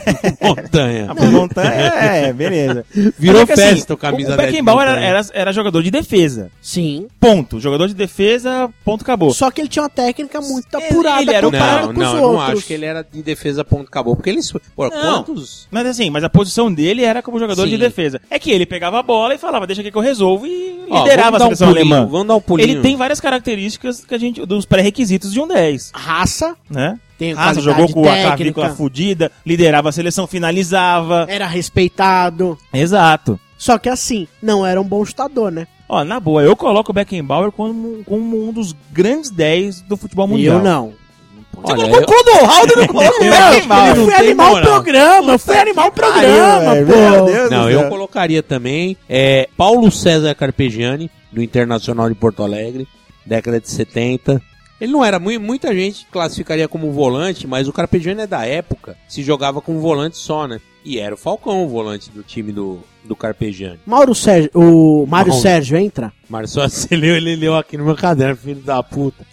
Montanha a Montanha, é, beleza. virou Mas é que, assim, festa o camisa o dez de Beckenbauer era, Montanha. era, era jogador de defesa. Sim. Ponto. Jogador de defesa, ponto, acabou. Só que ele tinha uma técnica muito Ele- apurada ele era o comparado Não, com os não, eu não outros. acho que ele era de defesa ponto acabou, porque ele... Pô, Não. quantos... Mas assim, mas a posição dele era como jogador Sim. de defesa. É que ele pegava a bola e falava, deixa aqui que eu resolvo, e Ó, liderava a vamos dar um seleção pulinho, alemã. Vamos dar um pulinho. Ele tem várias características que a gente, dos pré-requisitos de um dez, Raça, né? tem Raça qualidade jogou com a técnica, clavícula fudida, liderava a seleção, finalizava. era respeitado. Exato. Só que assim, não era um bom chutador, né? Ó, na boa, eu coloco o Beckenbauer como, como um dos grandes dez do futebol mundial. Eu não. Você Olha, colocou o Clodoaldo e não colocou o Beckenbauer. Eu não fui tem animar o moral. programa, eu fui animar o programa, Pariu, pô. velho, meu Deus Não, do eu céu. colocaria também é, Paulo César Carpegiani, do Internacional de Porto Alegre, década de setenta. Ele não era, mu- muita gente classificaria como volante, mas o Carpegiani é da época, se jogava com volante só, né? E era o Falcão o volante do time do, do Carpegiani. Mauro Sérgio, o Mário Mauro. Sérgio entra? Mas só você leu, ele leu aqui no meu caderno, filho da puta.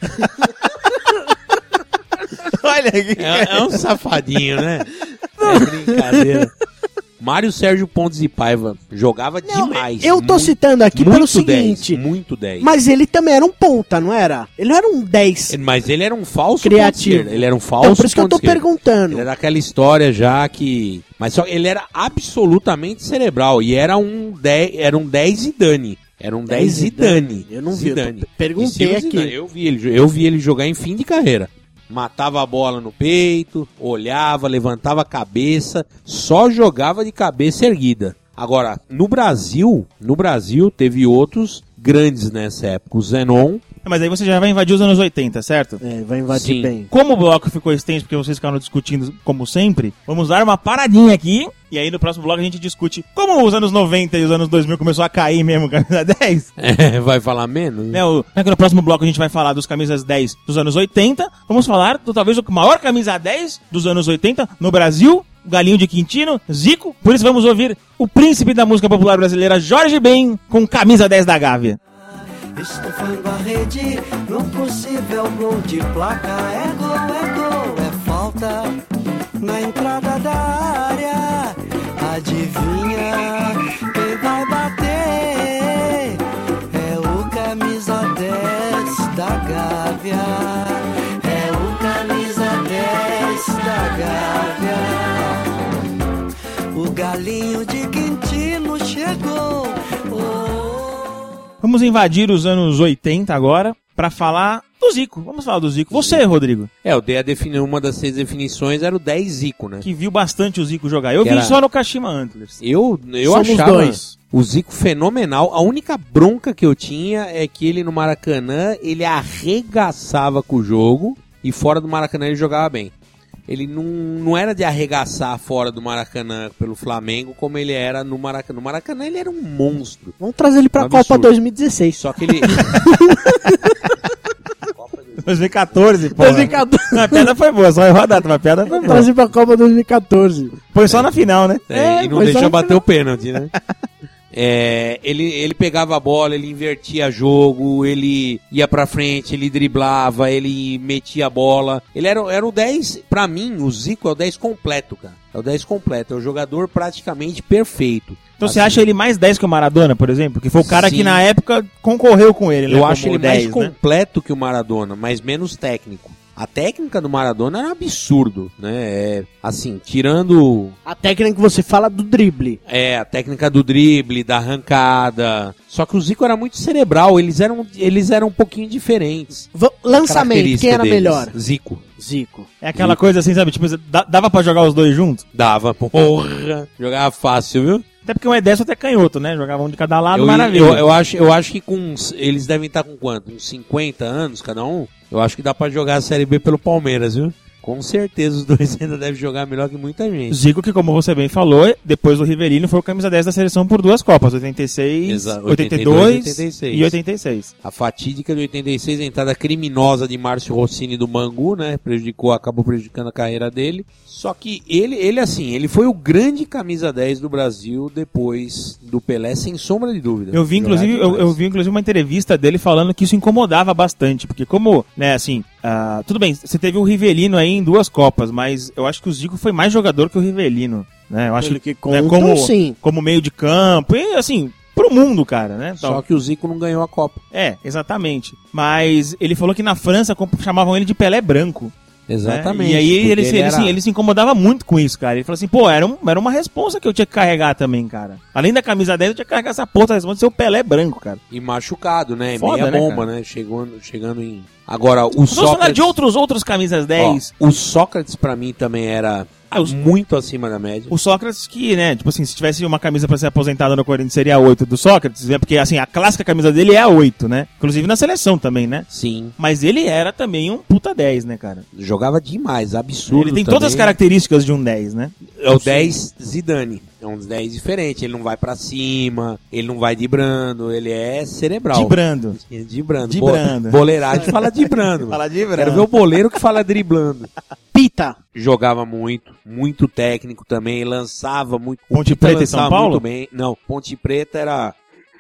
Olha aqui. É, é um safadinho, né? É brincadeira. Mário Sérgio Pontes e Paiva jogava Não, demais. eu tô Muito- citando aqui pelo muito seguinte, dez, muito dez. mas ele também era um ponta, não era? Ele não era um dez Mas ele era um falso criativo. ponto esquerdo. Ele era um falso Então, por isso que eu tô ponto esquerdo. perguntando. Ele era aquela história já que... Mas só ele era absolutamente cerebral. E era um dez, era um dez Zidane. Era um dez Zidane. Eu não vi, eu tô- Zidane. perguntei Estilo aqui. Zidane. Eu vi, ele, eu vi ele jogar em fim de carreira. Matava a bola no peito, olhava, levantava a cabeça, só jogava de cabeça erguida. Agora, no Brasil, no Brasil teve outros grandes nessa época. O Zenon, Mas aí você já vai invadir os anos oitenta, certo? É, vai invadir Sim. bem. Como o bloco ficou extenso, porque vocês ficaram discutindo como sempre, vamos dar uma paradinha aqui, e aí no próximo bloco a gente discute como os anos noventa e os anos dois mil começou a cair mesmo, camisa dez. é, vai falar menos? Né, o, né, que no próximo bloco a gente vai falar dos camisas dez dos anos oitenta, vamos falar do talvez o maior camisa dez dos anos oitenta no Brasil, o Galinho de Quintino, Zico, por isso vamos ouvir o príncipe da música popular brasileira, Jorge Ben, com camisa dez da Gávea. Estufando a rede, no possível gol de placa. É gol, é gol, é falta na entrada da área. Adivinha quem vai bater? É o camisa dez da Gávea. É o camisa dez da Gávea. O Galinho de Quintino chegou. Oh. Vamos invadir os anos oitenta agora, pra falar do Zico. Vamos falar do Zico. Você, Rodrigo, É, eu dei a defini- uma das seis definições era o dez Zico, né? que viu bastante o Zico jogar. Eu Que vi era- só no Kashima Antlers. Eu, eu Somos achava dois. o Zico fenomenal. A única bronca que eu tinha é que ele no Maracanã, ele arregaçava com o jogo e fora do Maracanã ele jogava bem. Ele não, não era de arregaçar fora do Maracanã pelo Flamengo como ele era no Maracanã. No Maracanã ele era um monstro. Vamos trazer ele pra Um Copa absurdo. dois mil e dezesseis. Só que ele... dois mil e catorze, pô. dois mil e quatorze. A piada foi boa, só errou a data, mas a piada foi Vamos boa. trazer pra Copa dois mil e quatorze. Foi só na final, né? É, É, e não mas deixa olha bater que- o pênalti, né? É, ele, ele pegava a bola, ele invertia jogo, ele ia pra frente, ele driblava, ele metia a bola. Ele era, era o dez, pra mim, o Zico é o dez completo, cara. É o dez completo, é o jogador praticamente perfeito. Então você Assim, acha ele mais dez que o Maradona, por exemplo? Que foi o cara Sim. que na época concorreu com ele, né? Eu como acho ele dez, mais né? completo que o Maradona, mas menos técnico. A técnica do Maradona era um absurdo, né? É, assim, tirando A técnica que você fala do drible. é, a técnica do drible, da arrancada. Só que o Zico era muito cerebral, eles eram, eles eram um pouquinho diferentes. V- lançamento, Característica quem era deles. melhor? Zico. Zico. É aquela coisa assim, sabe? Tipo, dá- dava pra jogar os dois juntos? Dava, porra. Jogava fácil, viu? Até porque um é destro, até canhoto, né? Jogava um de cada lado, Eu, maravilha. eu, eu, acho, eu acho que com uns- eles devem estar com quanto? Uns cinquenta anos cada um? Eu acho que dá pra jogar a Série B pelo Palmeiras, viu? Com certeza os dois ainda devem jogar melhor que muita gente. Zico, que como você bem falou, depois do Riverino, foi o camisa dez da seleção por duas Copas, oitenta e seis, Exato, oitenta e oitenta e dois, dois oitenta e seis. e oitenta e seis. A fatídica de oitenta e seis, a entrada criminosa de Márcio Rossini do Bangu, né? Prejudicou, acabou prejudicando a carreira dele. Só que ele, ele assim, ele foi o grande camisa dez do Brasil depois do Pelé, sem sombra de dúvida. Eu vi, inclusive, Jogar eu, demais. eu vi, inclusive, uma entrevista dele falando que isso incomodava bastante, porque como, né, assim, ah, tudo bem, você teve o Rivelino aí em duas Copas, mas eu acho que o Zico foi mais jogador que o Rivelino, né? Eu acho Pelo que, que né, contam, como, sim. como meio de campo, e assim, pro mundo, cara, né? Só Tal. que o Zico não ganhou a Copa. É, exatamente. Mas ele falou que na França comp- chamavam ele de Pelé branco. Exatamente. Né? E aí porque ele, se- ele, era- se, ele se incomodava muito com isso, cara. Ele falou assim, pô, era, um, era uma responsa que eu tinha que carregar também, cara. Além da camisa dez, eu tinha que carregar essa porra da responsa de ser o Pelé branco, cara. E machucado, né? Foda, Meia né, bomba, cara? né? Chegando, chegando em... Agora, o Vamos falar Sócrates... de outros, outros camisas dez. Ó, o Sócrates, pra mim, também era Ah, os- muito acima da média. O Sócrates que, né, tipo assim, se tivesse uma camisa pra ser aposentada no Corinthians seria a oito do Sócrates, né? Porque, assim, a clássica camisa dele é a oito, né? Inclusive na seleção também, né? Sim, Mas ele era também um puta dez, né, cara? jogava demais, absurdo. Ele tem também. todas as características de um dez, né? É o dez Zidane. É um dez diferente. Ele não vai pra cima, ele não vai dibrando, ele é cerebral. Dibrando. Dibrando. Dibrando. Bo boleiragem fala dibrando. Fala dibrando. Quero ver o boleiro que fala driblando. Pita. Jogava muito, muito técnico também, lançava muito. o Ponte Pita Preta e São lançava Paulo? Muito bem. Não, Ponte Preta era...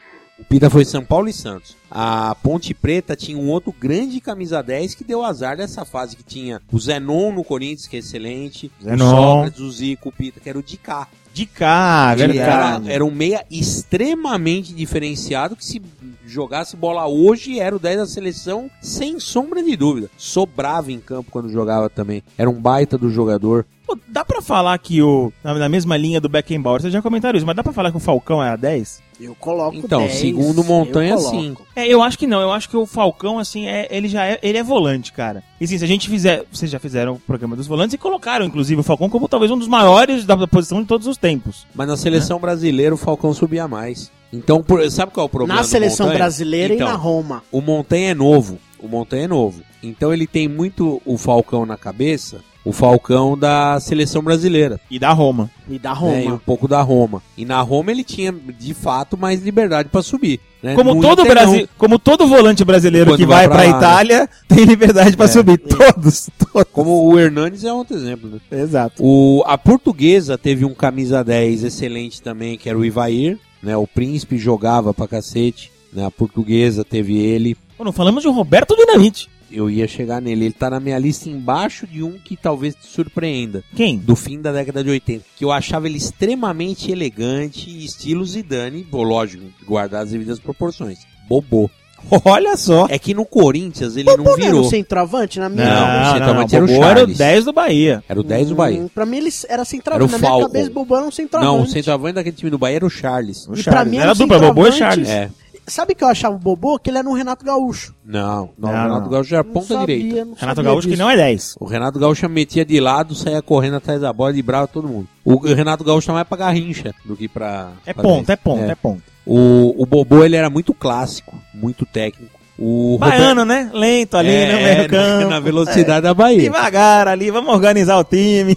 O Pita foi São Paulo e Santos. A Ponte Preta tinha um outro grande camisa dez que deu azar dessa fase, que tinha o Zenon no Corinthians, que é excelente, Zenon. o Sócrates, o Zico, o Pita, que era o de cá. De cá, Ele era, verdade. era um meia extremamente diferenciado que se jogasse bola hoje era o dez da seleção sem sombra de dúvida. Sobrava em campo quando jogava também. Era um baita do jogador. Pô, dá pra falar que o... Na, na mesma linha do Beckenbauer, vocês já comentaram isso, mas dá pra falar que o Falcão é a dez? Eu coloco Então, dez, segundo Montanha, eu coloco. sim. É, eu acho que não. Eu acho que o Falcão, assim, é, ele já é, ele é volante, cara. E sim, se a gente fizer... Vocês já fizeram o programa dos volantes e colocaram, inclusive, o Falcão como talvez um dos maiores da posição de todos os tempos. Mas na seleção brasileira o Falcão subia mais. Então, por- sabe qual é o problema Na do seleção Montanha? brasileira Então, e na Roma. O Montanha é novo. O Montanha é novo. Então ele tem muito o Falcão na cabeça, o Falcão da seleção brasileira. E da Roma. E da Né, e um Roma. pouco da Roma. E na Roma ele tinha, de fato, mais liberdade pra subir. Né? Como No todo, Inter, Brasi... não. como todo volante brasileiro Quando que vai vai pra pra lá, Itália, tem liberdade pra É. subir. Todos, todos. Como o Hernanes é outro exemplo. Né? Exato. O, a portuguesa teve um camisa dez excelente também, que era o Ivair. Né? O Príncipe jogava pra cacete. Né? A portuguesa teve ele. Pô, não falamos de Roberto Dinamite. Eu ia chegar nele. Ele tá na minha lista embaixo de um que talvez te surpreenda. Quem? Do fim da década de oitenta. Que eu achava ele extremamente elegante, estilo Zidane. Bom, lógico, guardar as devidas proporções. Bobô. Olha só. É que no Corinthians ele Bobo não não era virou. um centroavante na minha... Não, o centroavante era o Bobo era o Charles. dez do Bahia. Era o dez do Bahia. Hum, pra mim ele era Era centroavante. o Na minha Falcon. cabeça, Bobo era um centroavante. Não, o centroavante daquele time do Bahia era o Charles. O E Charles. pra mim era era um dupla, Bobo e centroavante. Charles. É. Sabe o que eu achava o Bobô? Que ele era um Renato Gaúcho. Não, não, Não, o Renato não. Gaúcho era Não ponta sabia, direita. não Renato sabia Gaúcho que disso. não é dez. O Renato Gaúcho metia de lado, saía correndo atrás da bola e brava todo mundo. O Renato Gaúcho tá mais pra garrincha do que pra... É pra ponto, dez. é ponto, é ponto. O, o Bobô, ele era muito clássico, muito técnico. O Baiano, né? Lento ali É, no meio na- campo. na velocidade da É, Bahia. devagar ali, vamos organizar o time.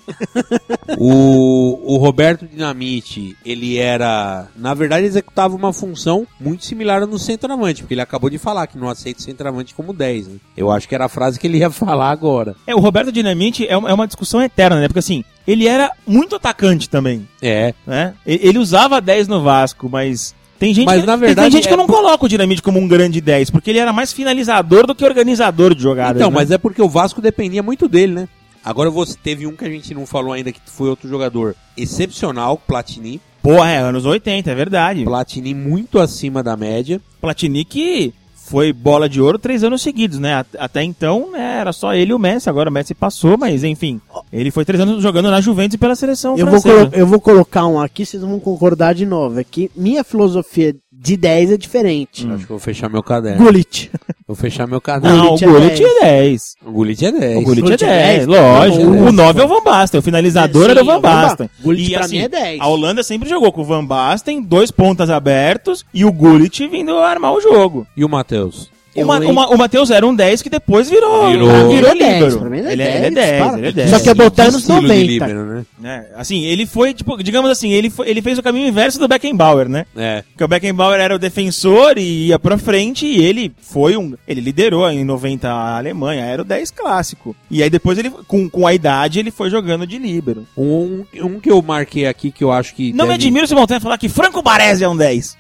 O, o Roberto Dinamite, ele era... Na verdade, executava uma função muito similar ao do centroavante, porque ele acabou de falar que não aceita o centroavante como dez, né? Eu acho que era a frase que ele ia falar agora. É, o Roberto Dinamite é uma, é uma discussão eterna, né? Porque assim, ele era muito atacante também, É, né? E- Ele usava dez no Vasco, mas... Tem gente, Mas, que, na tem- verdade, tem gente que é não por- coloca o Dinamite como um grande dez, porque ele era mais finalizador do que organizador de jogadas. então, né? mas é porque o Vasco dependia muito dele, né? Agora você teve um que a gente não falou ainda, que foi outro jogador excepcional, Platini. Porra, é anos oitenta, é verdade. Platini muito acima da média. Platini que foi bola de ouro três anos seguidos, né? At- Até então, né, era só ele e o Messi. Agora o Messi passou, mas enfim. Ele foi três anos jogando na Juventus e pela seleção Eu vou, francesa. colo- eu vou colocar um aqui, vocês vão concordar de novo. É que minha filosofia de dez é diferente. Acho que eu vou fechar meu caderno. Gullit. Vou fechar meu caderno. Não, o Gullit é Gullit dez. é dez. O Gullit é dez. O Gullit é Gullit é dez, dez. lógico. Não, O o- nove é o Van Basten, o finalizador Sim, era o Van o Van Ba- Basten. Gullit E pra assim, mim é dez. a Holanda sempre jogou com o Van Basten, dois pontas abertos e o Gullit vindo armar o jogo. E o Matheus? O, Eu, Ma- hein? o, Ma- o Matheus era um dez que depois virou, Virou. virou, Ele é dez, líbero. pra mim ele é Ele é dez, ele é dez, para. ele é dez. Só que é botar nos Estilo de noventa. líbero, né? É, assim, ele foi, tipo, digamos assim, ele, foi, ele fez o caminho inverso do Beckenbauer, né? É. Porque o Beckenbauer era o defensor e ia pra frente e ele foi um... Ele liderou em noventa a Alemanha, era o dez clássico. E aí depois ele, com, com a idade, ele foi jogando de líbero. Um, um que eu marquei aqui que eu acho que. Não me deve- admiro se Montanha falar que Franco Baresi é um dez.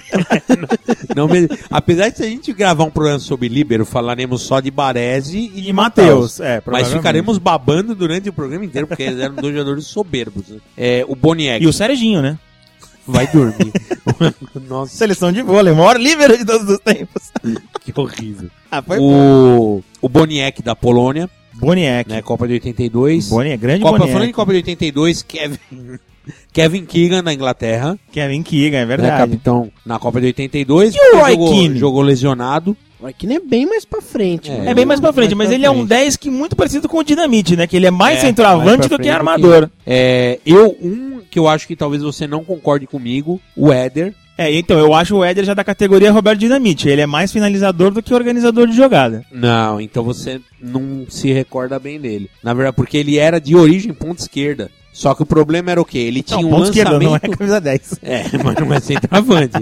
Não me- Apesar de se a gente gravar um programa sobre líbero, falaremos só de Baresi e de E Matheus. Matheus, é, Mas provavelmente. ficaremos babando durante o programa inteiro, porque eles eram dois jogadores soberbos. Né? É, o Boniek E o Serginho, né? vai dormir. Nossa, Seleção de vôlei, maior líbero de todos os tempos. que horrível. Ah, foi O, o Boniek da Polônia, Boniek. né? Copa de oitenta e dois. Boniek, grande Copa, Boniek. falando em Copa de oitenta e dois, Kevin, Kevin Keegan da Inglaterra, Kevin Keegan, é né, verdade. capitão na Copa de oitenta e dois. E o Roy jogou, Keane? jogou lesionado. O Aikine é bem mais pra frente. É, mano. É bem mais pra frente, mais mas pra ele é um frente. dez que muito parecido com o Dinamite, né? Que ele é mais É, mais centroavante pra do que frente armador. É, eu, um que eu acho que talvez você não concorde comigo, o Éder. É, então, eu acho o Éder já da categoria Roberto Dinamite. Ele é mais finalizador do que organizador de jogada. Não, então você não se recorda bem dele. Na verdade, porque ele era de origem ponta esquerda. Só que o problema era o quê? Ele tinha Não, um ponto lançamento... esquerdo, não é camisa dez. É, mas não é centroavante.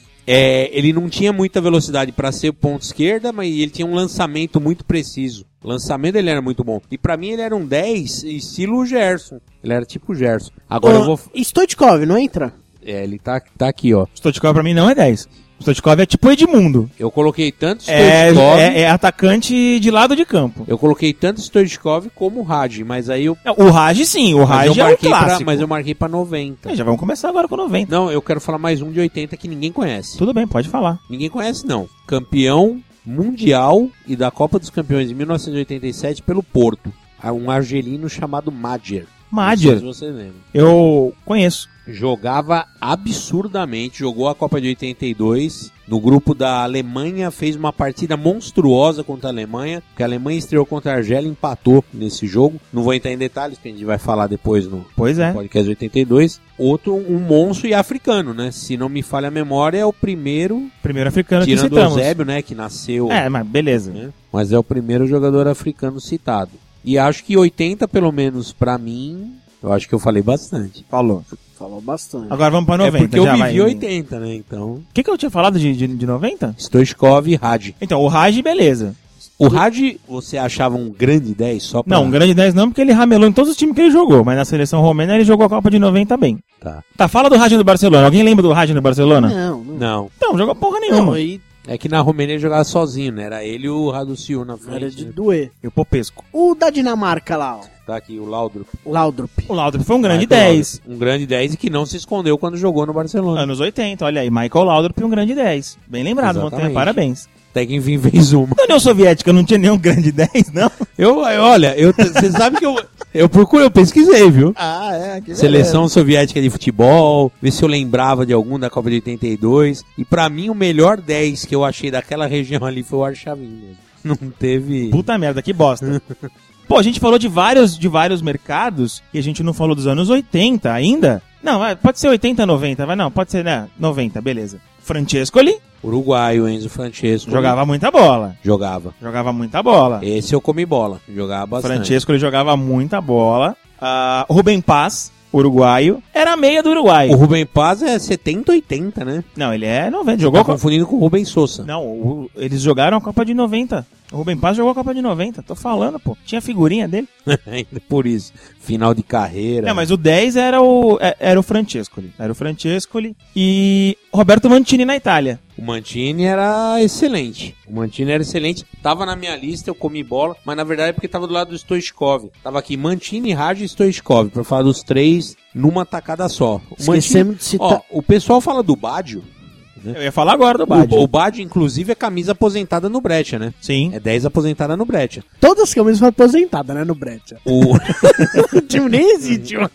É, ele não tinha muita velocidade para ser ponta esquerda, mas ele tinha um lançamento muito preciso. O lançamento dele era muito bom. E pra mim ele era um dez estilo Gerson. Ele era tipo Gerson. Agora eu vou... Stoichkov, não entra? É, ele tá, tá aqui, ó. O Stoichkov pra mim não é dez. O Stoichkov é tipo Edmundo. Eu coloquei tanto É, Stoichkov... é, é atacante de lado de campo. Eu coloquei tanto Stoichkov como o Raj, mas aí eu... Não, o Raj sim, o Mas Raj eu, é o marquei pra, clássico. mas eu marquei pra noventa. É, já vamos começar agora com noventa. Não, eu quero falar mais um de oitenta que ninguém conhece. Tudo bem, pode falar. Ninguém conhece, não. Campeão mundial e da Copa dos Campeões de mil novecentos e oitenta e sete pelo Porto. Um argelino chamado Madjer. Madjer. Não sei se você lembra. Eu conheço. Jogava absurdamente, jogou a Copa de oitenta e dois. No grupo da Alemanha, fez uma partida monstruosa contra a Alemanha, porque a Alemanha estreou contra a Argélia e empatou nesse jogo. Não vou entrar em detalhes, que a gente vai falar depois no, Pois é. no podcast oitenta e dois. Outro, um monstro e africano, né? Se não me falha a memória, é o primeiro, Primeiro africano que tirando o citamos. Eusébio, né? Que nasceu... É, mas beleza. né? Mas é o primeiro jogador africano citado. E acho que oitenta, pelo menos pra mim, eu acho que eu falei bastante. Falou. Falou bastante. Agora vamos pra noventa. é porque eu já vivi vai. oitenta, né? Então, O que, que eu tinha falado de, de, de noventa? Stoichkov e Raj. Então, o Raj, beleza. O Raj, você achava um grande dez só pra... Não, um grande dez não, porque ele ramelou em todos os times que ele jogou, mas na seleção romena ele jogou a Copa de noventa bem. Tá. Tá, fala do Raj no Barcelona. Alguém lembra do Raj no Barcelona? Não, não. Não. Não, jogou porra nenhuma. Não, e É que na Romênia ele jogava sozinho, né? Era ele e o Raduciu na era frente. de né? doer. E o Popesco. O da Dinamarca lá, ó. Tá aqui, o Laudrup. Laudrup. O Laudrup foi um grande Michael dez. Laudrup. Um grande dez e que não se escondeu quando jogou no Barcelona. Anos oitenta, olha aí. Michael Laudrup e um grande dez. Bem lembrado, Exatamente. Montanha, parabéns. Até que enfim fez uma. Na União Soviética não tinha nenhum grande dez, não? Eu, eu- olha, eu- você sabe que eu, eu procurei, eu pesquisei, viu? Ah, é. Que Seleção soviética de futebol, ver se eu lembrava de algum da Copa de oitenta e dois. E pra mim o melhor dez que eu achei daquela região ali foi o Arshavin mesmo. Não teve... Puta merda, que bosta. Pô, a gente falou de vários, de vários mercados e a gente não falou dos anos oitenta ainda. Não, vai, pode ser oitenta, noventa, vai não, pode ser, né, noventa, beleza. Francescoli Uruguaio, Enzo Francesco. jogava muita bola. Jogava. Jogava muita bola. Esse eu comi bola. Jogava bastante. Francesco ele jogava muita bola. Ah, Rubem Paz, uruguaio, era a meia do Uruguai. O Rubem Paz é setenta, oitenta, né? Não, ele é noventa. Tá Jogou com... confundindo com o Rubem Sousa. Não, o- eles jogaram a Copa de noventa. O Rubem Paz jogou a Copa de noventa. Tô falando, pô. Tinha figurinha dele. Ainda por isso. Final de carreira. É, mas o dez era o, é- era o Francescoli. Era o Francescoli e Roberto Mantini na Itália. O Mantini era excelente. O Mantini era excelente. Tava na minha lista, eu comi bola, mas na verdade é porque tava do lado do Stoichkov. Tava aqui Mantini, Raj e Stoichkov, pra falar dos três numa tacada só. O Esquecemos de citar- Ó, o pessoal fala do Baggio. Eu ia falar agora do Baggio. O, o Baggio, inclusive, é camisa aposentada no Breccia, né? Sim. É dez aposentada no Breccia. Todas as camisas foram aposentadas, né, no Breccia. O, O time nem existe, mano.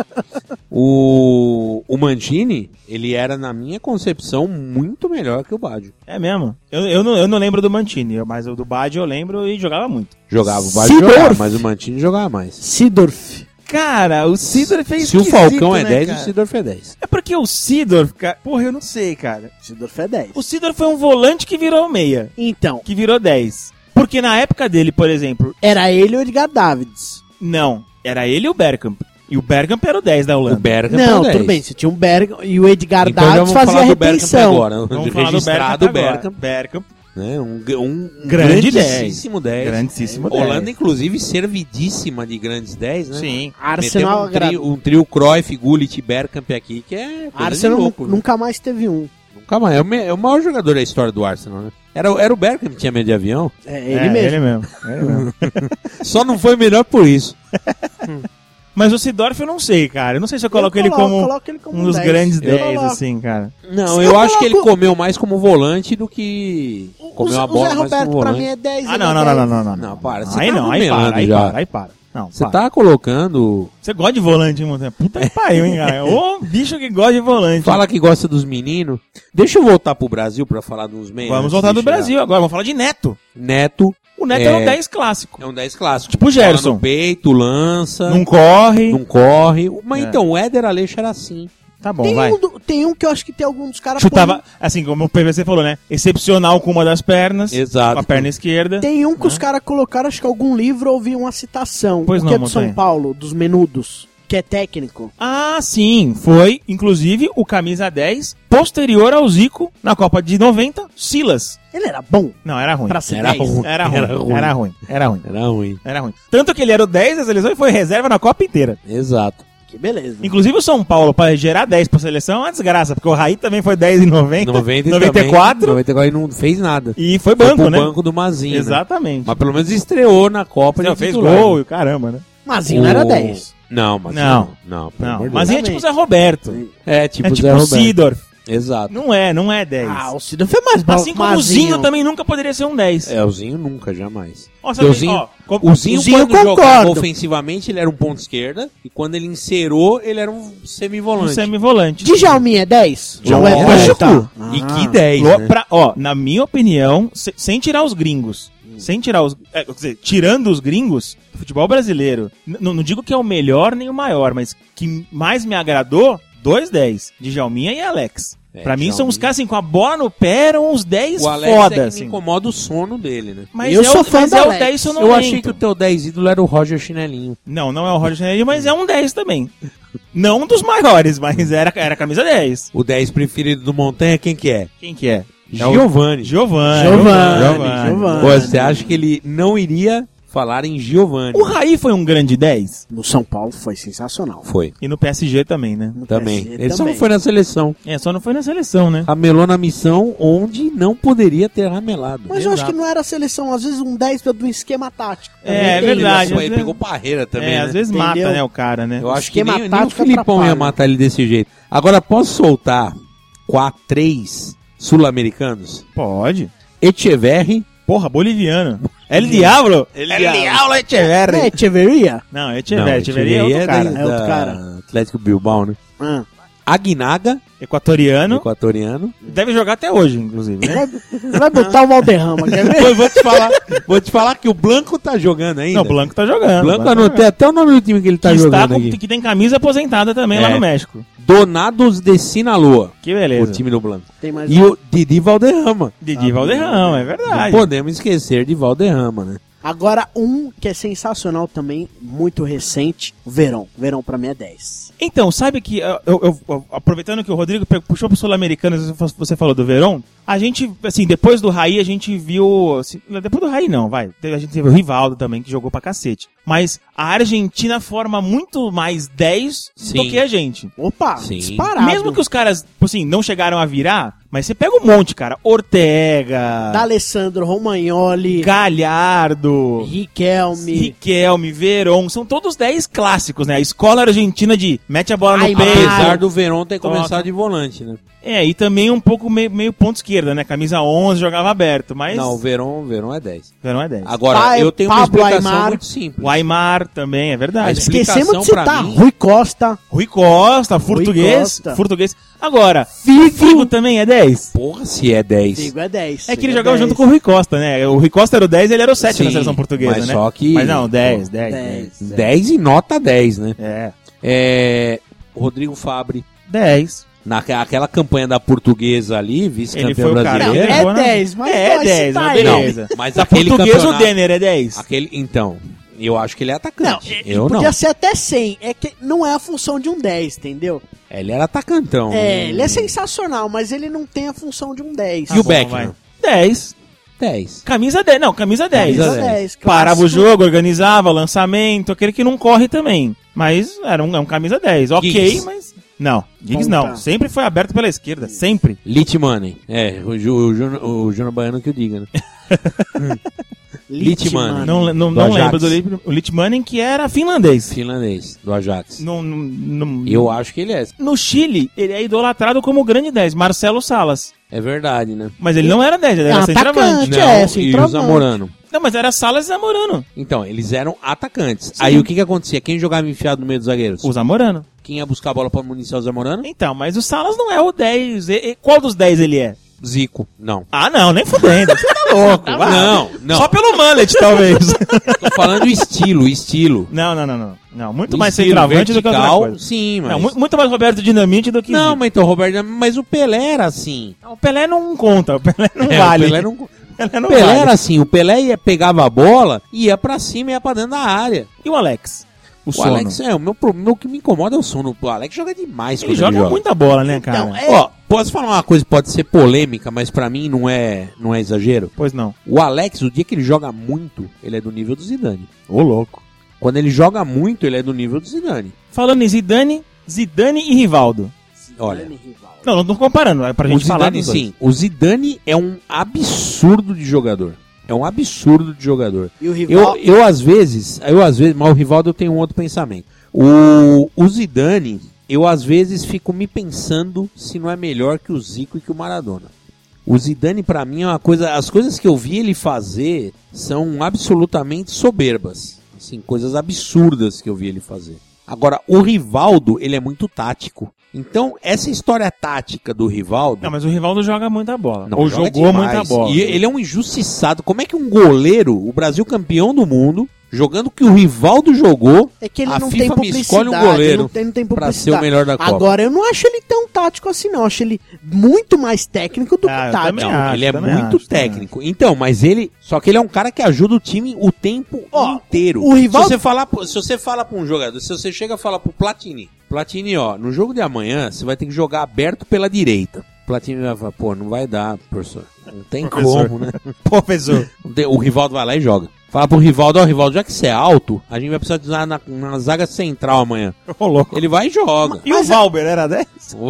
o, o Mantini, ele era, na minha concepção, muito melhor que o Baggio. É mesmo. Eu, eu, não, eu não lembro do Mantini, eu- mas o do Baggio eu lembro e jogava muito. Jogava, o Baggio Seedorf. jogava, mas o Mantini jogava mais. Sidorf. Cara, o Sidorf fez Se o Falcão é dez, o Seedorf é dez. É porque o Sidorf, cara... Porra, eu não sei, cara. Sidorf é dez. O Sidorf foi um volante que virou meia. Então, Que virou dez. Porque na época dele, por exemplo... era ele e o Edgar Davids. Não. Era ele e o Bergkamp. E o Bergkamp era o dez da O Holanda. Bergkamp é Não, o dez. tudo bem, você tinha um Berg e o Edgar Então já Davids vamos fazia falar a do Bergkamp retenção. agora. Vamos falar do Registrado Bergkamp agora. Bergkamp. Bergkamp. Né? Um, um Grande grandíssimo dez. Grandíssimo dez. Holanda, inclusive, servidíssima de grandes dez, né? Sim. Arsenal, Metemos um trio, um trio Cruyff, Gullit e Bergkamp aqui, que é coisa Arsenal de louco. nu- né? nunca mais teve um. Nunca mais. É o, me- é o maior jogador da história do Arsenal, né? Era, o- era o Bergkamp que tinha medo de avião. É ele É, mesmo. Ele mesmo. Ele mesmo. Só não foi melhor por isso. Mas o Sidorf eu não sei, cara. Eu não sei se eu coloco, ele, coloco- como coloco ele como um dos dez. grandes Eu dez, coloco. assim, cara. Não, Se eu, eu acho que ele coloco- comeu mais como volante do que O, comeu o a bola Zé mais Roberto como pra volante. mim é dez. Ah, ele não, é não, dez. não, não, não, não. Não, para, você Aí tá não, aí rumelando para, aí já. para, aí para. Não, Você pá. tá colocando... Você gosta de volante, hein, Montanha? Puta que pariu, hein, cara? Ô bicho que gosta de volante. Fala que gosta dos meninos. Deixa eu voltar pro Brasil pra falar dos meios. Vamos antes voltar de do chegar. Brasil agora, vamos falar de Neto. Neto. O Neto É. era um dez clássico. É um dez clássico. Tipo o Gerson. Bola no peito, lança, Não não, corre. corre. Mas É. então, o Éder Aleixo era assim. Tá bom, Tem vai. um, do- tem um que eu acho que tem algum dos caras... Chutava, assim, como o P V C falou, né? Excepcional com uma das pernas. Exato. Com a perna esquerda. Tem um que os caras colocaram, acho que algum livro ouvi uma citação. Pois que não, é do São Montanha. Paulo, dos menudos, que é técnico. Ah, sim. Foi, inclusive, o camisa dez, posterior ao Zico, na Copa de noventa, Silas. Ele era bom Não, era ruim. pra ser Era dez. ruim. Era ruim. Era ruim. Era ruim. Era ruim. Era ruim. Era ruim. Tanto que ele era o dez da seleção e foi reserva na Copa inteira. Exato. Que beleza. Inclusive o São Paulo, para gerar dez pra seleção, é uma desgraça, porque o Raí também foi dez em noventa, noventa e noventa e quatro, Também, noventa e quatro e não fez nada. e foi Foi banco, pro né? banco do Mazinho, né? Exatamente. Mas pelo menos estreou na Copa. Não, de fez titular, gol né? e o caramba, né? Mazinho não era O- dez. Não, mas Não. não. Não, pelo Não, amor de mas Deus. é tipo o Zé Roberto. É tipo É o tipo Zé o Roberto. Sidorf. Exato. Não é, não é dez. Ah, o Cido foi mais bom. Assim como o Zinho também nunca poderia ser um dez. É, o Zinho nunca, jamais. Ó, sabe, o Zinho, ó, co- o Zinho, o Zinho quando eu jogava concordo. ofensivamente, ele era um ponto esquerda. E quando ele inserou, ele era um um semivolante. semivolante. Djalminha é dez? Djalminha Ou é dez? dez. Tá. E Ah. que dez, Lo- né? pra- ó, na minha opinião, se- sem tirar os gringos, sem tirar os... é, quer dizer, tirando os gringos, o futebol brasileiro, n- não digo que é o melhor nem o maior, mas que mais me agradou, dois dez, Djalminha e Alex. É, pra mim são Djalminha. os caras assim, com a bola no pé, eram uns dez O Alex foda, é que assim. me incomoda o sono dele, né? Mas Eu é sou o, fã mas do é o Alex. dez sonolento. Eu achei que o teu dez ídolo era o Roger Chinelinho. Não, não é o Roger Schneider, mas é um dez também. Não dos maiores, mas era, era camisa dez. O dez preferido do Montanha, quem que é? Quem que é? Giovani. Giovani. Giovani, Giovani. Pô, você acha que ele não iria falar em Giovani? O Raí foi um grande dez? No São Paulo foi sensacional. Foi. E no P S G também, né? No Também. P S G Ele só não também. foi na seleção. É, só não foi na seleção, né? Ramelou na missão onde não poderia ter ramelado. Mas eu acho Exato. que não era a seleção, às vezes um dez do esquema tático. É, Também é tem verdade. isso. Pô, ele pegou parreira também, é, né? às vezes Entendeu? mata, né, o cara, né? Eu acho que esquema nem, nem o tático Filipão ia atrapalha. matar ele desse jeito. Agora, posso soltar quatro, três sul-americanos? Pode. Echeverri. Porra, boliviano. El Diablo? El Diablo Echeverri. É, Echeverria? Não, Echeverri. Echeverri é outro cara. da- É outro da cara. Atlético Bilbao, né? Ah. Aguinaga, Equatoriano. equatoriano. Deve jogar até hoje, inclusive, né? Vai, vai botar o Valderrama, quer ver? Pô, vou te falar, vou te falar que o Blanco tá jogando ainda. Não, o Blanco tá jogando. Blanco tá anotei até o nome do time que ele tá que, está jogando com- aqui. que tem camisa aposentada também lá É. no México. Donados de Sinaloa, Que beleza. o time do Blanco. Tem mais E um. o Didi Valderrama. Didi Valderrama, é Não verdade. podemos esquecer de Valderrama, né? Agora, um que é sensacional também, muito recente, o Verón. Verón pra mim é dez. Então, sabe que, eu, eu- eu- aproveitando que o Rodrigo pe- puxou pro Sul-Americano, você falou do Verón, a gente, assim, depois do Raí, a gente viu, assim, depois do Raí não, vai, a gente teve o Rivaldo também, que jogou pra cacete, mas a Argentina forma muito mais dez do Sim. que a gente. Opa, Sim. disparado. Mesmo que os caras, assim, não chegaram a virar, mas você pega um monte, cara, Ortega, D'Alessandro, Romagnoli, Galhardo, Riquelme, Riquelme, Verón, são todos dez clássicos, né? A escola argentina de mete a bola no Aymar. peito. Apesar do Verón ter Toca. começado de volante, né? É, e também um pouco meio, meio ponto esquerda, né? Camisa onze, jogava aberto, mas Não, o Verón, o Verón é dez. Verón é dez. Agora, Pa- eu tenho uma Pablo explicação Aymar. muito simples. O Aymar também, é A verdade. explicação Esquecemos de pra citar mim- Rui Costa. Rui Costa, português, Costa. português. Agora, Figo. Figo também é dez. Porra, se é dez. Figo é dez. É que ele Figo jogava dez. junto com o Rui Costa, né? O Rui Costa era o dez, ele era o sete Sim, na seleção portuguesa, mas né? só que- Mas não, dez, dez, dez. dez. dez e nota dez, né? É, É, Rodrigo Fabre, dez. naquela campanha da portuguesa ali, Ele vice-campeão foi o cara. Não, brasileiro. ele é levou na- dez, mas É vai dez, citar mas ele. beleza. Não, mas Da aquele portuguesa o campeonato- Denner é dez. Aquele, então, eu acho que ele é Não, atacante. ele eu podia não. ser até cem. É que não é a função de um dez, entendeu? Ele era atacantão. É, ele é sensacional, mas ele não tem a função de um dez. E o Bom, Beckman? vai. dez. dez. Camisa dez. Não, camisa dez. Camisa Camisa dez. dez, Parava o clássico. jogo, organizava, lançamento, aquele que não corre também. Mas era um, é um camisa dez. Ok, Giggs. mas... Não, Giggs Ponta. não. Sempre foi aberto pela esquerda, sempre. Litmanen. É, o, Ju, o, Ju, o Júnior Baiano que o diga, né? Litmanen. Não, não, Do não Ajax. lembro do Lit- o Litmanen, que era finlandês. Finlandês, do Ajax. No, no, no- Eu acho que ele é. no Chile, ele é idolatrado como grande dez, Marcelo Salas. É verdade, né? É. Mas ele não era dez, ele era Ah, centroavante. atacante. Não, é, e o centroavante. Zamorano. Não, mas era Salas e Zamorano. Então, eles eram atacantes. Sim. Aí o que que acontecia? Quem jogava enfiado no meio dos zagueiros? O Zamorano. Quem ia buscar a bola pra municiar o Zamorano? Então, mas o Salas não é o dez. E, e, qual dos dez ele é? Zico, não. Ah, não, nem fudendo. Você tá louco. Não, não, não. Só pelo mullet, talvez. Tô falando estilo, estilo. Não, não, não, não. Não, muito O mais estilo centroavante do que outra vertical, coisa. sim, mas... Não, muito, muito mais Roberto Dinamite do que... Não, Zico. mas então, Roberto, mas o Pelé era assim. O Pelé não conta, o Pelé não É, vale. O Pelé não... Pelé não o Pelé vale. era assim, o Pelé ia, pegava a bola, ia pra cima e ia pra dentro da área. E o Alex? O, O sono. Alex, é, o meu, pro- meu que me incomoda é o sono. O Alex joga demais Ele quando joga, ele joga. muita bola, né, cara? Então, é- Ó, posso falar uma coisa que pode ser polêmica, mas pra mim não é, não é exagero? Pois não. O Alex, o dia que ele joga muito, ele é do nível do Zidane. Ô, louco. Quando ele joga muito, ele é do nível do Zidane. Falando em Zidane, Zidane e Rivaldo. Olha, Não, não tô comparando, é pra o gente falar Zidane dos dois. sim, o Zidane é um absurdo de jogador. É um absurdo de jogador. E o Eu, rival... eu às vezes, eu às vezes, mas o Rivaldo eu tenho um outro pensamento. O, o Zidane, eu às vezes fico me pensando se não é melhor que o Zico e que o Maradona. O Zidane pra mim é uma coisa, as coisas que eu vi ele fazer são absolutamente soberbas, assim, coisas absurdas que eu vi ele fazer. Agora, o Rivaldo, ele é muito tático. Então, essa história tática do Rivaldo... Não, mas o Rivaldo joga muita bola. Não, Ou joga jogou demais. muita bola. E ele é um injustiçado. Como é que um goleiro, o Brasil campeão do mundo, jogando o que o Rivaldo jogou, É que ele a não FIFA tem me publicidade. escolhe um goleiro não tem, não tem pra publicidade. ser o melhor da Copa? Agora, eu não acho ele tão tático assim, não. Eu acho ele muito mais técnico do Ah, que eu tático. também Não, acho, ele é também muito acho, também técnico. Então, mas ele... Só que ele é um cara que ajuda o time o tempo Ó, inteiro. o Rivaldo- Se você falar, pro- se você fala pra um jogador, se você chega a falar pro Platini, Platini, ó, no jogo de amanhã, você vai ter que jogar aberto pela direita. Platini vai falar, pô, não vai dar, professor. Não tem Professor. como, né? Professor. Não tem- O Rivaldo vai lá e joga. Fala pro Rivaldo, ó, Rivaldo, já que você é alto, a gente vai precisar de usar na, na zaga central amanhã. Ô, louco. Ele vai e joga. E o Valber era dez?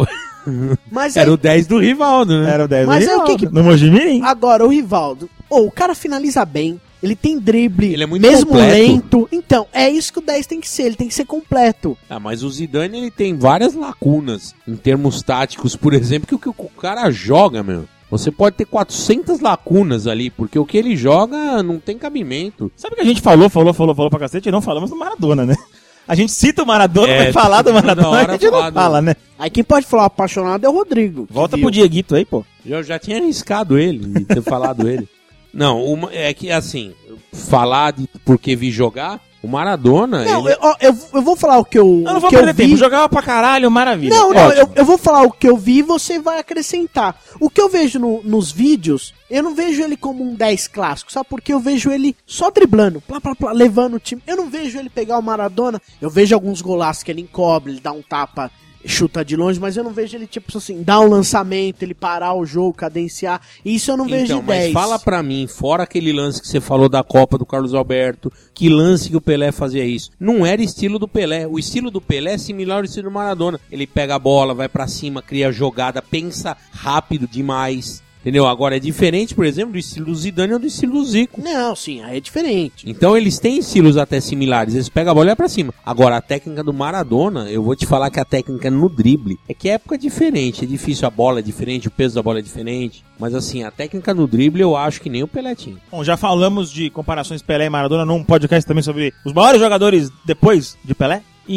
Mas Era aí- o dez do Rivaldo, né? Era o dez Mas do é o que Rivaldo. que- No Mojimirim. Agora, o Rivaldo, ô, o cara finaliza bem, ele tem drible, Ele é muito mesmo completo. lento. Então, é isso que o dez tem que ser, ele tem que ser completo. Ah, mas o Zidane, ele tem várias lacunas em termos táticos, por exemplo, que o que o cara joga, meu. Você pode ter quatrocentas lacunas ali, porque o que ele joga não tem cabimento. Sabe que a gente falou, falou, falou, falou pra cacete e não falamos do Maradona, né? A gente cita o Maradona, É, vai falar do toda Maradona, hora a gente falar não do- fala, né? Aí quem pode falar apaixonado é o Rodrigo. que Volta viu. pro Dieguito aí, pô. Eu já tinha arriscado ele, de ter falado ele. Não, uma- é que assim, falar de porque vi jogar, o Maradona, Não, ele... eu, ó, eu, eu vou falar o que eu, Eu não vou que eu perder vi. tempo, jogava pra caralho, maravilha. Não, não, Ótimo. eu, eu vou falar o que eu vi e você vai acrescentar. O que eu vejo no- nos vídeos, eu não vejo ele como um dez clássico, sabe? Porque eu vejo ele só driblando, plá, plá, plá, levando o time. Eu não vejo ele pegar o Maradona, eu vejo alguns golaços que ele encobre, ele dá um tapa, chuta de longe, mas eu não vejo ele, tipo assim, dar um lançamento, ele parar o jogo, cadenciar. Isso eu não vejo Então, de mas dez. fala pra mim, fora aquele lance que você falou da Copa do Carlos Alberto, que lance que o Pelé fazia isso. Não era estilo do Pelé. O estilo do Pelé é similar ao estilo do Maradona. Ele pega a bola, vai pra cima, cria jogada, pensa rápido demais. Entendeu? Agora é diferente, por exemplo, do estilo do Zidane ou do estilo do Zico. Não, sim, aí é diferente. Então eles têm estilos até similares, eles pegam a bola e vai pra cima. Agora a técnica do Maradona, eu vou te falar que a técnica no drible é que a época é diferente, é difícil, a bola é diferente, o peso da bola é diferente. Mas assim, a técnica no drible eu acho que nem o Pelé tinha. Bom, já falamos de comparações Pelé e Maradona num podcast também sobre os maiores jogadores depois de Pelé.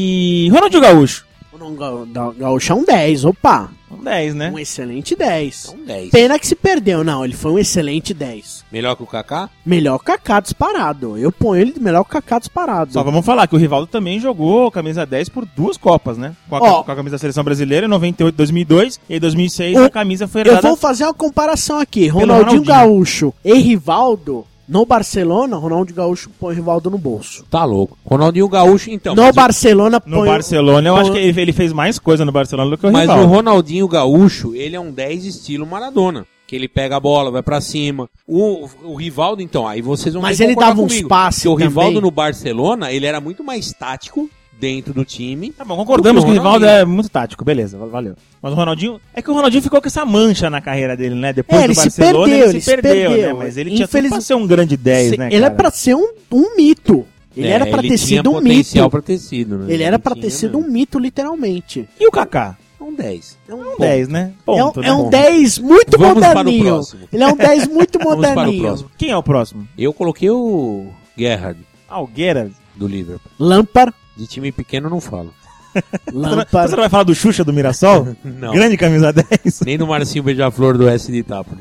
E Ronaldinho Gaúcho. O Ronaldo Ga- da- Gaúcho é um dez, opa. Um dez, né? Um excelente dez. Então dez. Pena que se perdeu, não, ele foi um excelente dez. Melhor que o Kaká? Melhor que o Kaká disparado. Eu ponho ele melhor que o Kaká disparado. Só vamos falar que o Rivaldo também jogou camisa dez por duas Copas, né? Com a, Ó. com a camisa da Seleção Brasileira em noventa e oito, dois mil e dois. E em dois mil e seis O- a camisa foi Eu herdada. vou fazer uma comparação aqui. Ronaldinho, Ronaldinho. Gaúcho e Rivaldo. No Barcelona, Ronaldinho Gaúcho põe o Rivaldo no bolso. Tá louco. Ronaldinho Gaúcho, então. no mas o- Barcelona No põe... Barcelona, eu põe- acho que ele, ele fez mais coisa no Barcelona do que o Mas Rivaldo. o Ronaldinho Gaúcho, ele é um dez estilo Maradona. Que ele pega a bola, vai pra cima. O, o Rivaldo, então, aí vocês vão Mas ter que ele concordar dava uns comigo, passes que o Rivaldo também. no Barcelona, ele era muito mais tático dentro do time. Tá bom, concordamos do que o que o Rivaldo Ronaldinho. é muito tático, beleza, valeu. Mas o Ronaldinho, é que o Ronaldinho ficou com essa mancha na carreira dele, né? Depois É, do ele se Barcelona, perdeu, ele ele se se perdeu, perdeu. né? Mas ele tinha Infeliz- tudo pra ser um grande dez, Se- né, Ele cara? é pra ser um, um mito. Ele É, era pra ter tinha sido um potencial mito. pra ter sido, né? Ele era pra ter tinha sido mesmo. um mito, literalmente. E o Kaká? Um dez. É um Um dez, né? É um, Ponto, é né? um dez muito Vamos para o moderninho. próximo. Ele é um dez muito Vamos para o moderninho. próximo. Quem é o próximo? Eu coloquei o Gerrard, Ah, o Gerrard. do Liverpool. Lampard, De time pequeno não falo. Lampard. Você não vai falar do Xuxa do Mirassol? Não. Grande camisa dez. Nem do Marcinho Beija-Flor do S de Itápolis.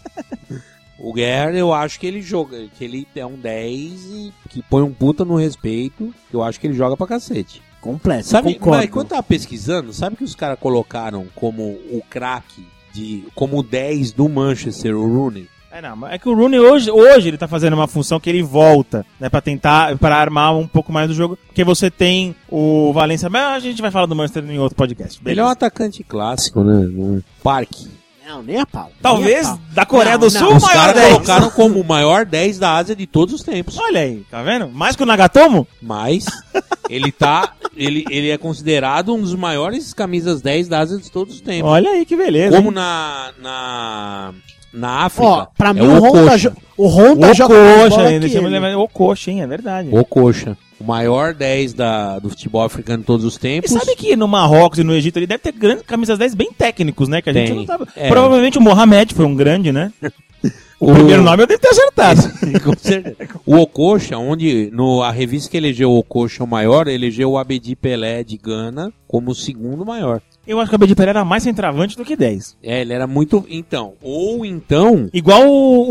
O Gerrard, eu acho que ele joga, que ele é um dez e que põe um puta no respeito. Eu acho que ele joga pra cacete. Completo, Sabe, concordo. mas quando eu tava pesquisando, sabe que os caras colocaram como o craque, de, como o dez do Manchester, o Rooney? É, não, mas é que o Rooney hoje, hoje ele tá fazendo uma função que ele volta, né, pra tentar, pra armar um pouco mais do jogo, porque você tem o Valencia, mas a gente vai falar do Manchester em outro podcast. Ele é um atacante clássico, né? Um Parque. Não, nem a pau. Talvez Nem a pau. da Coreia Não, do não. Sul, o Os maior caras dez. colocaram como o maior dez da Ásia de todos os tempos. Olha aí, tá vendo? Mais que o Nagatomo? Mas ele tá. Ele, ele é considerado um dos maiores camisas dez da Ásia de todos os tempos. Olha aí que beleza. Como hein? na. na. na África. Ó, pra é mim o Honda, Okocha. jo o Honda O joga mais Coxa bola ainda, que chama ele. ele. O Coxa, hein? É verdade. Okocha. O maior dez da, do futebol africano de todos os E tempos. sabe que no Marrocos e no Egito ele deve ter grandes camisas dez bem técnicos, né? Que a gente Tem. não sabe. É. Provavelmente o Mohamed foi um grande, né? O, O- primeiro nome eu devo ter acertado. Com certeza. O Okocha, onde no, a revista que elegeu o Okocha o maior, elegeu o Abedi Pelé de Gana como o segundo maior. Eu acho que o Abedi Pelé era mais centroavante do que dez. É, ele era muito. Então, ou então. Igual o,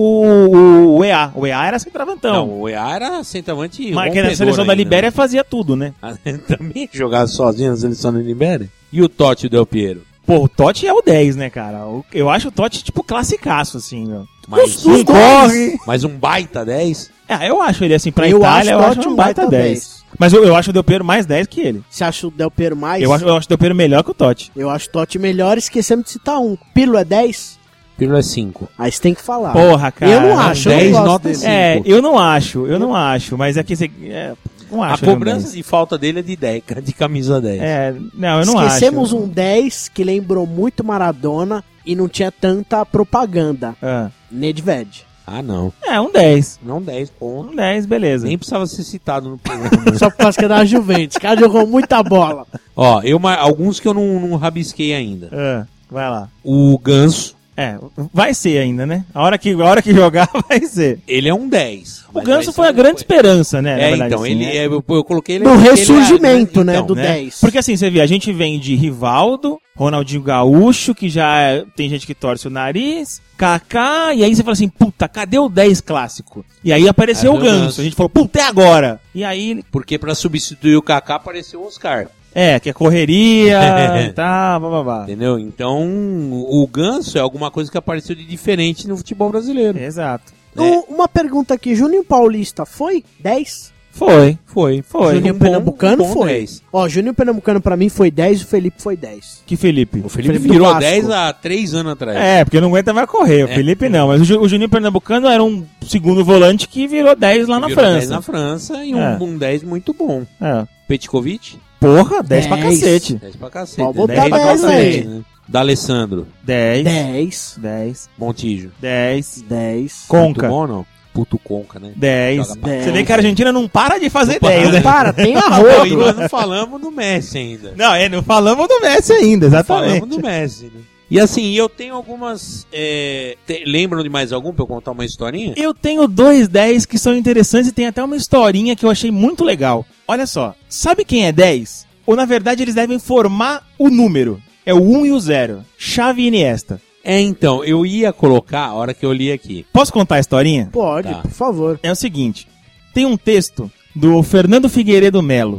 o, o E A. O E A era centroavantão. Não, o E A era centroavante. Mas que na rompedor seleção da ainda, Libéria né? fazia tudo, né? Também jogava sozinho na seleção da Libéria. E o Totti Del Piero? Pô, o Totti é o dez, né, cara? O- Eu acho o Totti, tipo, classicaço, assim, meu. Mas, Não corre. mas um baita dez? É, eu acho ele, assim, pra Eu Itália, acho eu Totti acho um um baita baita dez. dez. Mas eu, eu acho o Del Piero mais dez que ele. Você acha o Del Piero mais? Eu acho, eu acho o Del Piero melhor que o Totti. Eu acho o Totti melhor, esquecemos de citar um. Pirlo é dez? Pirlo é cinco. Aí você tem que falar. Porra, cara. Eu não acho, eu dez não gosto nota dele. cinco. É, eu não acho, eu não acho, mas é que você... É, não A acho ele um cobrança dez. de falta dele é de dez, de camisa dez. É, não, eu não Esquecemos acho. um dez que lembrou muito Maradona e não tinha tanta propaganda. Ah. Nedved. Ah, não. É, um dez. Não dez pontos. Um dez, beleza. Nem precisava ser citado no programa. Só por causa que é da Juventus. O cara jogou muita bola. Ó, eu, ma- alguns que eu não, não rabisquei ainda. Ah, vai lá. O Ganso, É, vai ser ainda, né? A hora que, a hora que jogar, vai ser. ele é um dez. O Ganso foi a grande esperança, né? na É, verdade, então, assim, ele, né? é, eu, eu coloquei ele... No porque ele é- ressurgimento, né, então, do né? dez. Porque assim, você vê, a gente vem de Rivaldo, Ronaldinho Gaúcho, que já é- tem gente que torce o nariz, Kaká, e aí você fala assim, puta, cadê o dez clássico? E aí apareceu Aí o veio o Ganso. Ganso. A gente falou, puta, é agora! E aí, Porque pra substituir o Kaká apareceu o Oscar. é, que é correria e tal, bababá. Entendeu? Então, o Ganso é alguma coisa que apareceu de diferente no futebol brasileiro. Exato. Um- uma pergunta aqui. Juninho Paulista foi dez? Foi. Foi. Foi. Juninho Um bom- Pernambucano um bom foi. dez. Ó, Juninho Pernambucano pra mim foi dez e o Felipe foi dez. Que Felipe? O Felipe, Felipe do virou Vasco. dez há três anos atrás. É, porque não aguenta mais correr. O Felipe não, mas o, Ju- o Juninho Pernambucano era um segundo volante que virou dez lá na Virou dez França. na França e um, É. um dez muito bom. É. Petkovic, Porra, dez pra dez. cacete. dez pra cacete. Pode né? botar dez pra dez cacete, aí. né? D'Alessandro, dez. dez. dez. Montijo. dez. dez. Conca. Muito bom, não? Puto Conca, né? dez. Joga pra Você vê dez. que a Argentina não para de fazer Não dez, para. né? Para, tem a Não, e rodo. nós não falamos do Messi ainda. Não, é, não falamos do Messi ainda, exatamente. Falamos do Messi, né? E assim, eu tenho algumas... é, te- lembram de mais algum pra eu contar uma historinha? Eu tenho dois dez que são interessantes e tem até uma historinha que eu achei muito legal. Olha só, sabe quem é dez? Ou na verdade eles devem formar o número. É o um e o zero. Xavi e Iniesta. É, então, eu ia colocar a hora que eu li aqui. Posso contar a historinha? Pode, Tá. por favor. É o seguinte, tem um texto do Fernando Figueiredo Melo.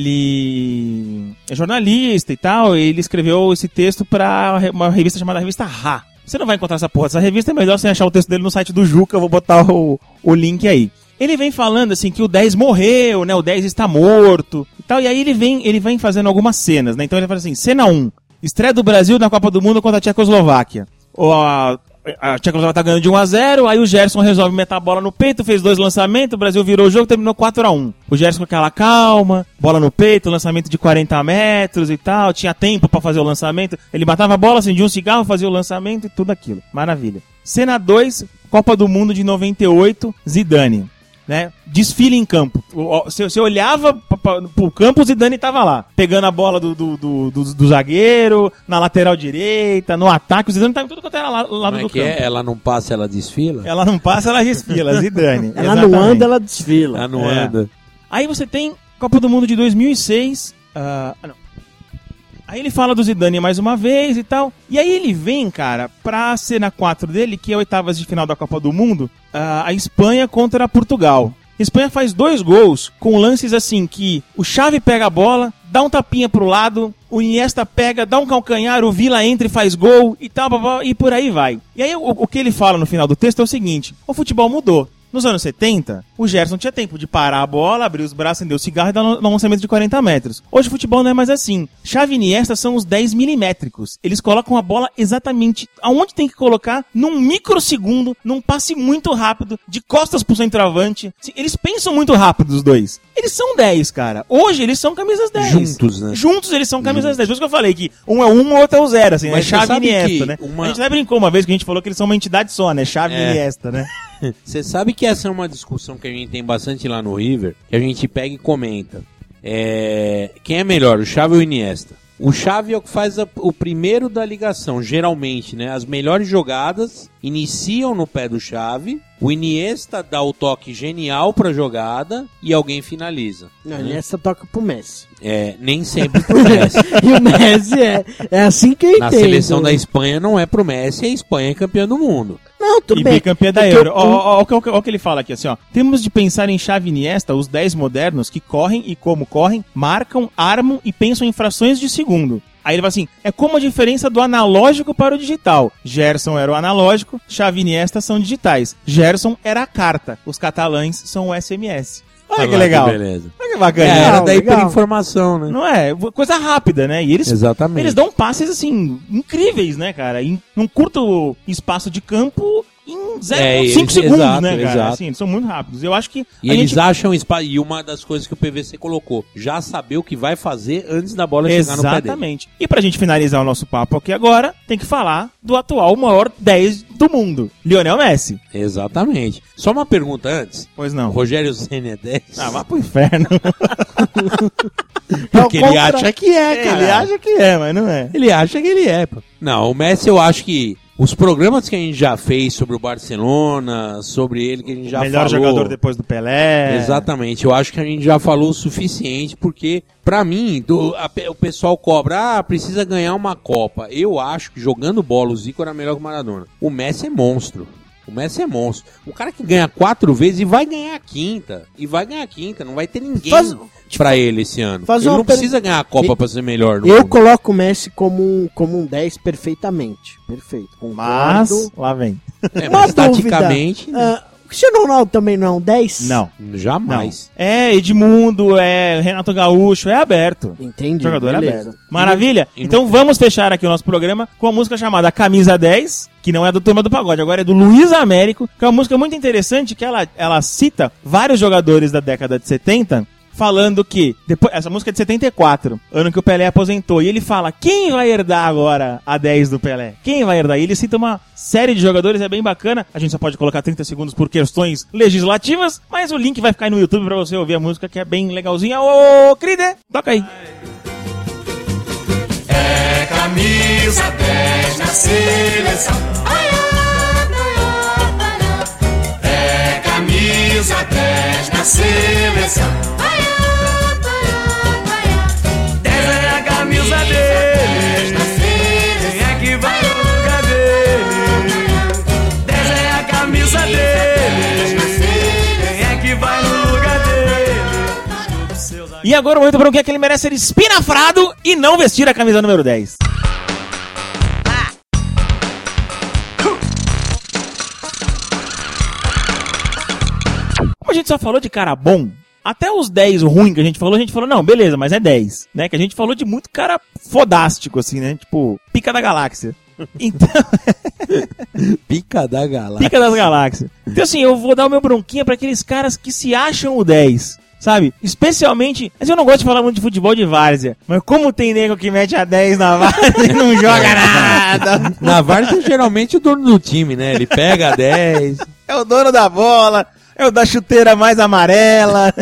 Ele é jornalista e tal, e ele escreveu esse texto para uma revista chamada Revista Rá. Você não vai encontrar essa porra dessa revista, é melhor você achar o texto dele no site do Juca, eu vou botar o, o link aí. Ele vem falando assim que o dez morreu, né? O dez está morto e tal, e aí ele vem, ele vem fazendo algumas cenas, né? Então ele fala assim, cena um, estreia do Brasil na Copa do Mundo contra a Tchecoslováquia. Ou a, a Tchecoslováquia tá ganhando de um a zero, aí o Gerson resolve meter a bola no peito, fez dois lançamentos, o Brasil virou o jogo, terminou quatro a um. O Gerson com aquela calma, bola no peito, lançamento de quarenta metros e tal, tinha tempo pra fazer o lançamento, ele matava a bola, acendia um cigarro, fazia o lançamento e tudo aquilo. Maravilha. Cena dois, Copa do Mundo de noventa e oito, Zidane. né? Desfile em campo. Você, você olhava pra, pra, pro campo, o Zidane tava lá, pegando a bola do, do, do, do, do zagueiro, na lateral direita, no ataque, o Zidane tava em tudo quanto era lá, lado Como é do que campo. é? Ela não passa, ela desfila? Ela não passa, ela desfila, Zidane. Ela Exatamente. não anda, ela desfila. Ela não É. anda. Aí você tem Copa do Mundo de dois mil e seis. Ah, não. Aí ele fala do Zidane mais uma vez e tal. E aí ele vem, cara, pra cena quatro dele, que é oitavas de final da Copa do Mundo, ah, a Espanha contra Portugal. A Espanha faz dois gols com lances assim que o Xavi pega a bola, dá um tapinha pro lado, o Iniesta pega, dá um calcanhar, o Villa entra e faz gol e tal, blá, blá, e por aí vai. E aí o, o que ele fala no final do texto é o seguinte: o futebol mudou. Nos anos setenta, o Gerson tinha tempo de parar a bola, abrir os braços, acender o cigarro e dar um lançamento de quarenta metros. Hoje o futebol não é mais assim. Xavi e Iniesta são os dez milimétricos. Eles colocam a bola exatamente aonde tem que colocar, num microsegundo, num passe muito rápido, de costas pro centroavante. Eles pensam muito rápido, os dois. Eles são dez, cara. Hoje eles são camisas dez. Juntos, né? Juntos eles são camisas dez. Por isso que eu falei que um é um, o outro é o zero, assim, Mas né? Xavi e você sabe Iniesta, que né? uma- A gente até brincou uma vez que a gente falou que eles são uma entidade só, né? Xavi É. e Iniesta, né? Você sabe que essa é uma discussão que a gente tem bastante lá no River, que a gente pega e comenta. É... Quem é melhor, o Xavi ou o Iniesta? O Xavi é o que faz a- o primeiro da ligação, geralmente, né? As melhores jogadas iniciam no pé do Xavi, o Iniesta dá o toque genial pra jogada e alguém finaliza. Não, né? essa toca pro Messi. É, nem sempre pro Messi. E o Messi é, é assim que eu Na entendo. seleção da Espanha não é pro Messi, a Espanha é campeã do mundo. Não, tudo E bem. bicampeã da É que Euro. eu- Ó, ó, ó, ó, ó o que ele fala aqui, assim, ó. Temos de pensar em Xavi e Iniesta, os dez modernos que correm e como correm, marcam, armam e pensam em frações de segundo. Aí ele fala assim, é como a diferença do analógico para o digital. Gerson era o analógico, Xavi e Iniesta são digitais. Gerson era a carta, os catalães são o S M S. Olha que Ah, legal. beleza. Olha que bacana. É, era Legal, daí por legal. informação, né? Não é? Coisa rápida, né? E eles, Exatamente. eles dão passes, assim, incríveis, né, cara? Em num curto espaço de campo, em zero É, vírgula cinco eles- segundos, exato, né, cara? exato. Assim, eles são muito rápidos. Eu acho que E a eles gente... acham espaço. E uma das coisas que o P V C colocou, já saber o que vai fazer antes da bola chegar no pé dele. Exatamente. E pra gente finalizar o nosso papo aqui agora, tem que falar do atual maior dez do mundo, Lionel Messi. Exatamente. Só uma pergunta antes. Pois O não. Rogério Ceni é dez? Ah, vá pro inferno. Porque Ao ele contra- acha que é, cara. Ele acha que é, mas não é. Ele acha que ele é. Pô. Não, o Messi eu acho que os programas que a gente já fez sobre o Barcelona, sobre ele que a gente já Melhor falou... jogador depois do Pelé. Exatamente, eu acho que a gente já falou o suficiente, porque, pra mim, do- a pe- o pessoal cobra, ah, precisa ganhar uma Copa. Eu acho que jogando bola, o Zico era melhor que o Maradona. O Messi é monstro. O Messi é monstro. Um cara que ganha quatro vezes e vai ganhar a quinta. E vai ganhar a quinta, não vai ter ninguém Faz- pra ele esse ano. faz Ele uma não per- precisa ganhar a Copa E- pra ser melhor. No Eu mundo. coloco o Messi como um, como um dez perfeitamente. Perfeito. Mas, Concordo. lá vem. É, Uma mas dúvida. taticamente, Ah, o Cristiano Ronaldo também não é um dez? Não. jamais. Não. É Edmundo, é Renato Gaúcho, é aberto. Entendi. O jogador é beleza. aberto. Maravilha? E não- Então vamos fechar aqui o nosso programa com a música chamada Camisa dez, que não é do Turma do Pagode, agora é do Luiz Américo, que é uma música muito interessante, que ela, ela cita vários jogadores da década de setenta, falando que, depois, essa música é de setenta e quatro, ano que o Pelé aposentou, e ele fala, quem vai herdar agora a dez do Pelé? Quem vai herdar? E ele cita uma série de jogadores, é bem bacana, a gente só pode colocar trinta segundos por questões legislativas, mas o link vai ficar aí no YouTube pra você ouvir a música, que é bem legalzinha. Ô, Cride, toca aí. É camisa dez na seleção. É camisa dez na seleção. dez é a camisa dele. Quem é que vai no lugar dele? dez é a camisa dele. Quem é que vai no lugar dele? E agora o momento para o que é que ele merece ser espinafrado e não vestir a camisa número dez. Como a gente só falou de cara bom, até os dez ruim que a gente falou, a gente falou, não, beleza, mas é dez, né? Que a gente falou de muito cara fodástico, assim, né? Tipo, pica da galáxia. Então, Pica da galáxia. pica das galáxias. Então assim, eu vou dar o meu bronquinha pra aqueles caras que se acham o dez. Sabe? Especialmente, mas eu não gosto de falar muito de futebol de várzea, mas como tem nego que mete a dez na várzea e não joga nada. Na Várzea, geralmente o dono do time, né? Ele pega a dez. É o dono da bola, É o da chuteira mais amarela.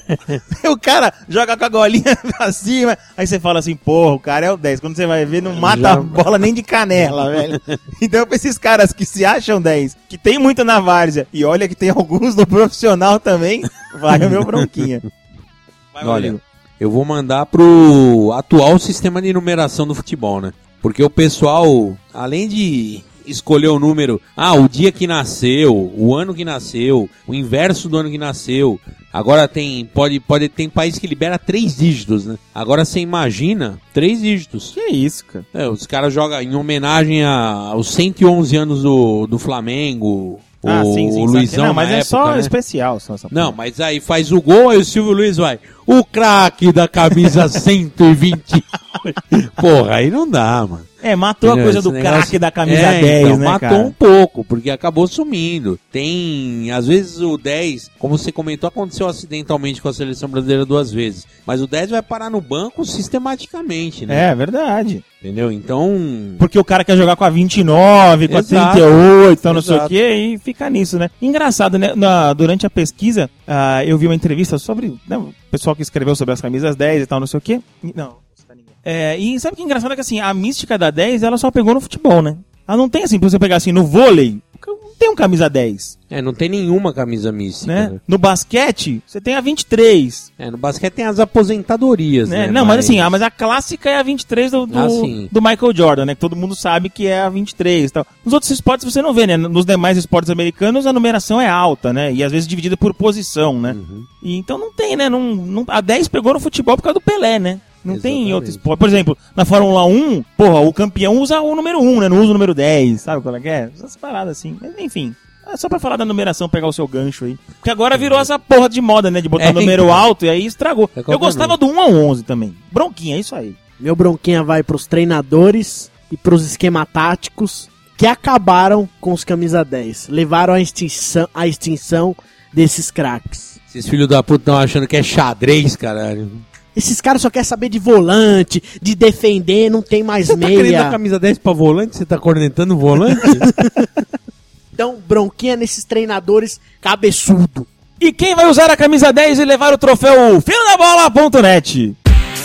O cara joga com a golinha pra cima. Aí você fala assim, porra, o cara é o dez. Quando você vai ver, não mata Já... a bola nem de canela, velho. Então, pra esses caras que se acham dez, que tem muito na várzea, e olha que tem alguns no profissional também, vai o meu bronquinha. Vai, Olha, Rodrigo. eu vou mandar pro atual sistema de numeração do futebol, né? Porque o pessoal, além de escolher o número, ah, o dia que nasceu, o ano que nasceu, o inverso do ano que nasceu, agora tem, pode, pode, tem país que libera três dígitos, né? Agora você imagina, três dígitos. Que isso, cara? É, os caras jogam em homenagem a, aos cento e onze anos do, do Flamengo. Ah, o, sim, sim. o Luizão Não, mas na é época, só né? especial. Só essa Não, porra. mas aí faz o gol, aí o Silvio Luiz vai. O craque da camisa cento e vinte. Porra, aí não dá, mano. É, matou Entendeu? a coisa Esse do negócio- craque da camisa É, dez, então, né, matou cara? um pouco, porque acabou sumindo. Tem, às vezes o dez, como você comentou, aconteceu acidentalmente com a seleção brasileira duas vezes. Mas o dez vai parar no banco sistematicamente, né? É, verdade. Entendeu? Então, Porque o cara quer jogar com a vinte e nove, com Exato. a trinta e oito, então não sei o Exato. quê, e fica nisso, né? Engraçado, né? Na- durante a pesquisa, ah, eu vi uma entrevista sobre né, o pessoal que escreveu sobre as camisas dez e tal, não sei o quê. E- Não, não está ninguém. É, e sabe o que é engraçado? É que assim, a mística da dez, ela só pegou no futebol, né? Ela não tem assim, pra você pegar assim, no vôlei, não tem um camisa dez, é, não tem nenhuma camisa mística, né? né? No basquete, você tem a vinte e três, É, no basquete tem as aposentadorias, né? né? Não, mas assim, ah, mas a clássica é a vinte e três do, do, Ah, sim. do Michael Jordan, né? Que todo mundo sabe que é a vinte e três e tal. Nos outros esportes você não vê, né? Nos demais esportes americanos a numeração é alta, né? E às vezes dividida por posição, né? Uhum. E então não tem, né? Não, não, a dez pegou no futebol por causa do Pelé, né? Não tem em Exatamente. outro esporte. Por exemplo, na Fórmula um, porra, o campeão usa o número um, né? Não usa o número dez, sabe qual é que é? Essas paradas assim. Mas, enfim. É só pra falar da numeração, pegar o seu gancho aí. Porque agora virou essa porra de moda, né? De botar É, número então. alto e aí estragou. É Eu qualquer gostava do um ao onze também. Bronquinha, é isso aí. Meu bronquinha vai pros treinadores e pros esquema táticos que acabaram com os camisa dez. Levaram à extinção, à extinção desses craques. Esses filhos da puta estão achando que é xadrez, caralho. Esses caras só querem saber de volante, de defender, não tem mais Você tá querendo meia. a camisa dez pra volante? Você tá cornetando o volante? Então, bronquinha nesses treinadores cabeçudo. E quem vai usar a camisa dez e levar o troféu Fino da Bola ponto net?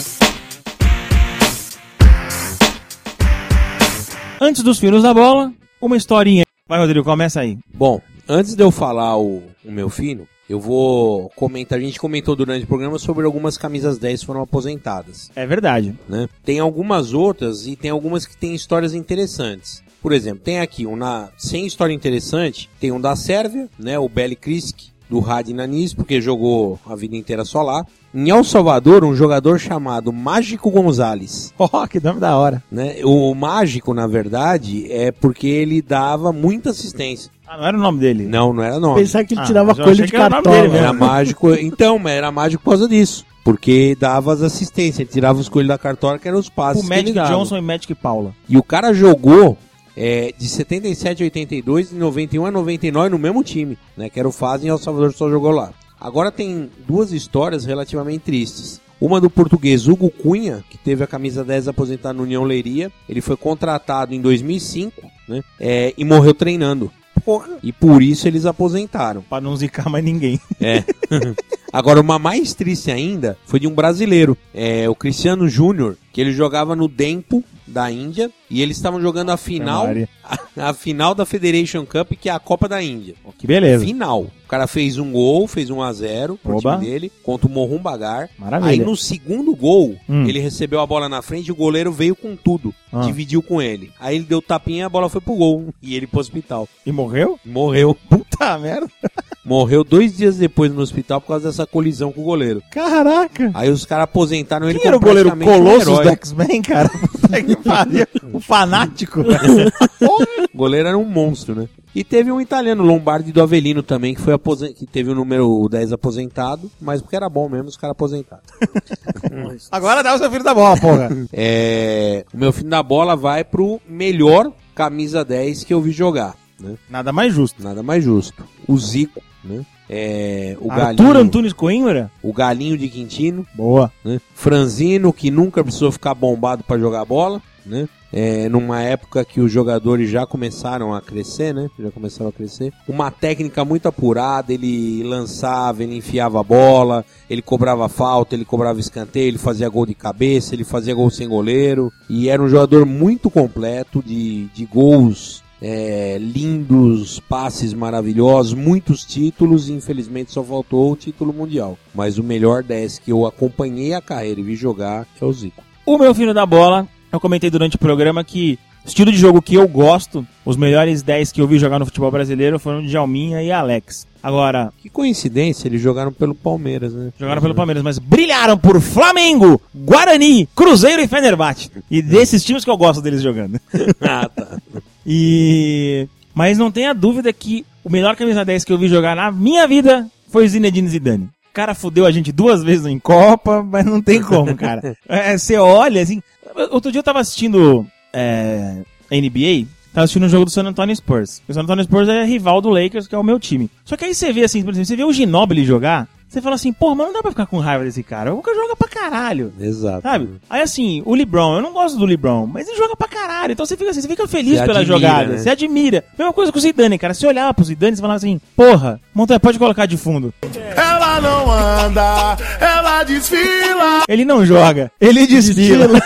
Antes dos finos da bola, uma historinha. Vai, Rodrigo, começa aí. Bom, antes de eu falar o, o meu fino, eu vou comentar. A gente comentou durante o programa sobre algumas camisas dez que foram aposentadas, É verdade. né? Tem algumas outras e tem algumas que têm histórias interessantes. Por exemplo, tem aqui um na, sem história interessante, tem um da Sérvia, né? O Beli Kriski, do Radin Anis, porque jogou a vida inteira só lá. Em El Salvador, um jogador chamado Mágico Gonzalez. Oh, que nome da hora. Né? O Mágico, na verdade, é porque ele dava muita assistência. Ah, não era o nome dele? Não, não era nome. Pensar que ele Ah, tirava mas eu coelho achei de que era o nome cartola. dele mesmo. Era mágico, então, mas era mágico por causa disso. Porque dava as assistências, ele tirava os coelhos da cartola, que eram os passes O que ele Magic dava. Johnson e Magic Paula. E o cara jogou é, de setenta e sete a oitenta e dois, de noventa e um a noventa e nove no mesmo time, né? Que era o Faz e El Salvador só jogou lá. Agora tem duas histórias relativamente tristes. Uma do português Hugo Cunha, que teve a camisa dez aposentada no União Leiria. Ele foi contratado em dois mil e cinco, né? É, e morreu treinando. Porra. E por isso eles aposentaram. Pra não zicar mais ninguém. É. Agora, uma mais triste ainda foi de um brasileiro, é, o Cristiano Júnior, que ele jogava no Dempo da Índia e eles estavam jogando a final, Maria. a, a final da Federation Cup, que é a Copa da Índia. Que beleza. Final. O cara fez um gol, fez um a zero pro Oba. time dele, contra o Mohun Bagar. Maravilha. Aí no segundo gol, Hum. ele recebeu a bola na frente e o goleiro veio com tudo, Ah. dividiu com ele. Aí ele deu tapinha e a bola foi pro gol. E ele pro hospital. E morreu? Morreu. Puta merda. Morreu dois dias depois no hospital por causa dessa colisão com o goleiro. Caraca. Aí os caras aposentaram ele Quem era o como goleiro praticamente um Colossus herói. do X-Men, cara? Puta que pariu. O fanático. O goleiro era um monstro, né? E teve um italiano, Lombardi do Avelino também, que foi aposen... que teve o número dez aposentado, mas porque era bom mesmo, os caras aposentados. Agora dá o seu filho da bola, porra. É... O meu filho da bola vai pro melhor camisa dez que eu vi jogar, né? Nada mais justo. Nada mais justo. O Zico, né? É... O Arthur Galinho, Antunes Coimbra? o Galinho de Quintino, Boa. né? Franzino, que nunca precisou ficar bombado pra jogar bola, né? é, numa época que os jogadores já começaram a crescer, né? Já começaram a crescer. Uma técnica muito apurada, ele lançava, ele enfiava a bola, ele cobrava falta, ele cobrava escanteio, ele fazia gol de cabeça, ele fazia gol sem goleiro. E era um jogador muito completo, de, de gols é, lindos, passes maravilhosos, muitos títulos, e infelizmente só faltou o título mundial. Mas o melhor dez que eu acompanhei a carreira e vi jogar é o Zico. O meu filho da bola, eu comentei durante o programa que estilo de jogo que eu gosto, os melhores dez que eu vi jogar no futebol brasileiro foram de Djalminha e Alex. Agora, que coincidência, eles jogaram pelo Palmeiras, né? Jogaram pelo Palmeiras, mas brilharam por Flamengo, Guarani, Cruzeiro e Fenerbahçe. E desses times que eu gosto deles jogando. Ah, tá. E... Mas não tenha dúvida que o melhor camisa dez que eu vi jogar na minha vida foi Zinedine Zidane. O cara fudeu a gente duas vezes em Copa, mas não tem como, cara. Você é, olha, assim... Outro dia eu tava assistindo é, N B A... Tava assistindo um jogo do San Antonio Spurs. O San Antonio Spurs é rival do Lakers, que é o meu time. Só que aí você vê assim, por exemplo, você vê o Ginóbili jogar, você fala assim, pô, mas não dá pra ficar com raiva desse cara. O cara joga pra caralho. Exato. Sabe? Aí assim, o LeBron, eu não gosto do LeBron, mas ele joga pra caralho. Então você fica assim, você fica feliz você pela admira, jogada. né? Você admira. Mesma coisa com o Zidane, cara. Você olhava pro Zidane, você falava assim, porra, Montanha, pode colocar de fundo. Ela não anda, ela desfila. Ele não joga, ele desfila.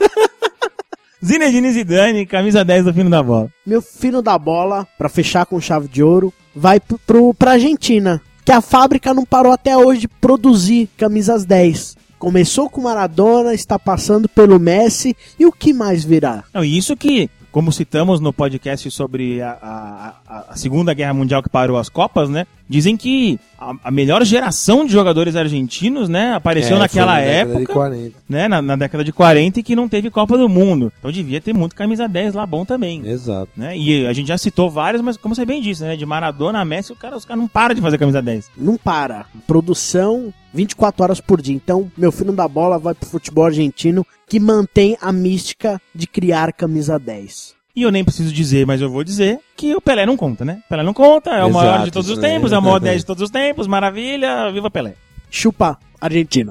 Zinedine Zidane, camisa dez do fino da bola. Meu fino da bola, pra fechar com chave de ouro, vai pro, pro, pra Argentina, que a fábrica não parou até hoje de produzir camisas dez. Começou com Maradona, está passando pelo Messi, e o que mais virá? Não, e isso que, como citamos no podcast sobre a, a, a Segunda Guerra Mundial que parou as Copas, né? Dizem que a, a melhor geração de jogadores argentinos, né, apareceu É, naquela foi na década época, de quarenta. né, na, na década de quarenta, e que não teve Copa do Mundo. Então devia ter muito camisa dez lá bom também. Exato. Né? E a gente já citou vários, mas como você bem disse, né, de Maradona a Messi, o cara, os caras não param de fazer camisa dez. Não para. Produção vinte e quatro horas por dia. Então, meu fino da bola vai pro futebol argentino, que mantém a mística de criar camisa dez. E eu nem preciso dizer, mas eu vou dizer que o Pelé não conta, né? Pelé não conta, é o Exato, maior de todos os isso tempos, aí. é o maior dez de todos os tempos, maravilha, viva Pelé. Chupa, Argentina.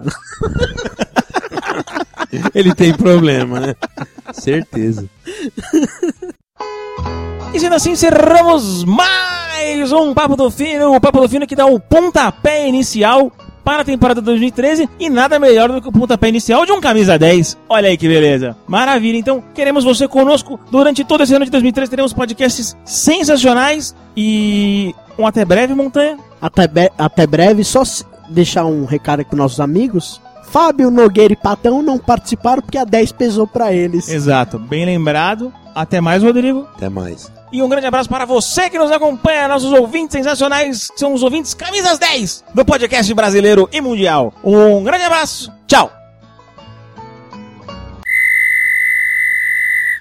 Ele tem problema, né? Certeza. E sendo assim, encerramos mais um Papo do Fino, o Papo do Fino que dá o pontapé inicial para a temporada dois mil e treze, e nada melhor do que o pontapé inicial de um camisa dez. Olha aí que beleza. Maravilha. Então, queremos você conosco durante todo esse ano de dois mil e treze. Teremos podcasts sensacionais e um até breve, Montanha. Até, be- até breve, só se- deixar um recado aqui para nossos amigos. Fábio, Nogueira e Patão não participaram porque a dez pesou para eles. Exato. Bem lembrado. Até mais, Rodrigo. Até mais. E um grande abraço para você que nos acompanha, nossos ouvintes sensacionais, que são os ouvintes camisas dez do podcast brasileiro e mundial. Um grande abraço. Tchau.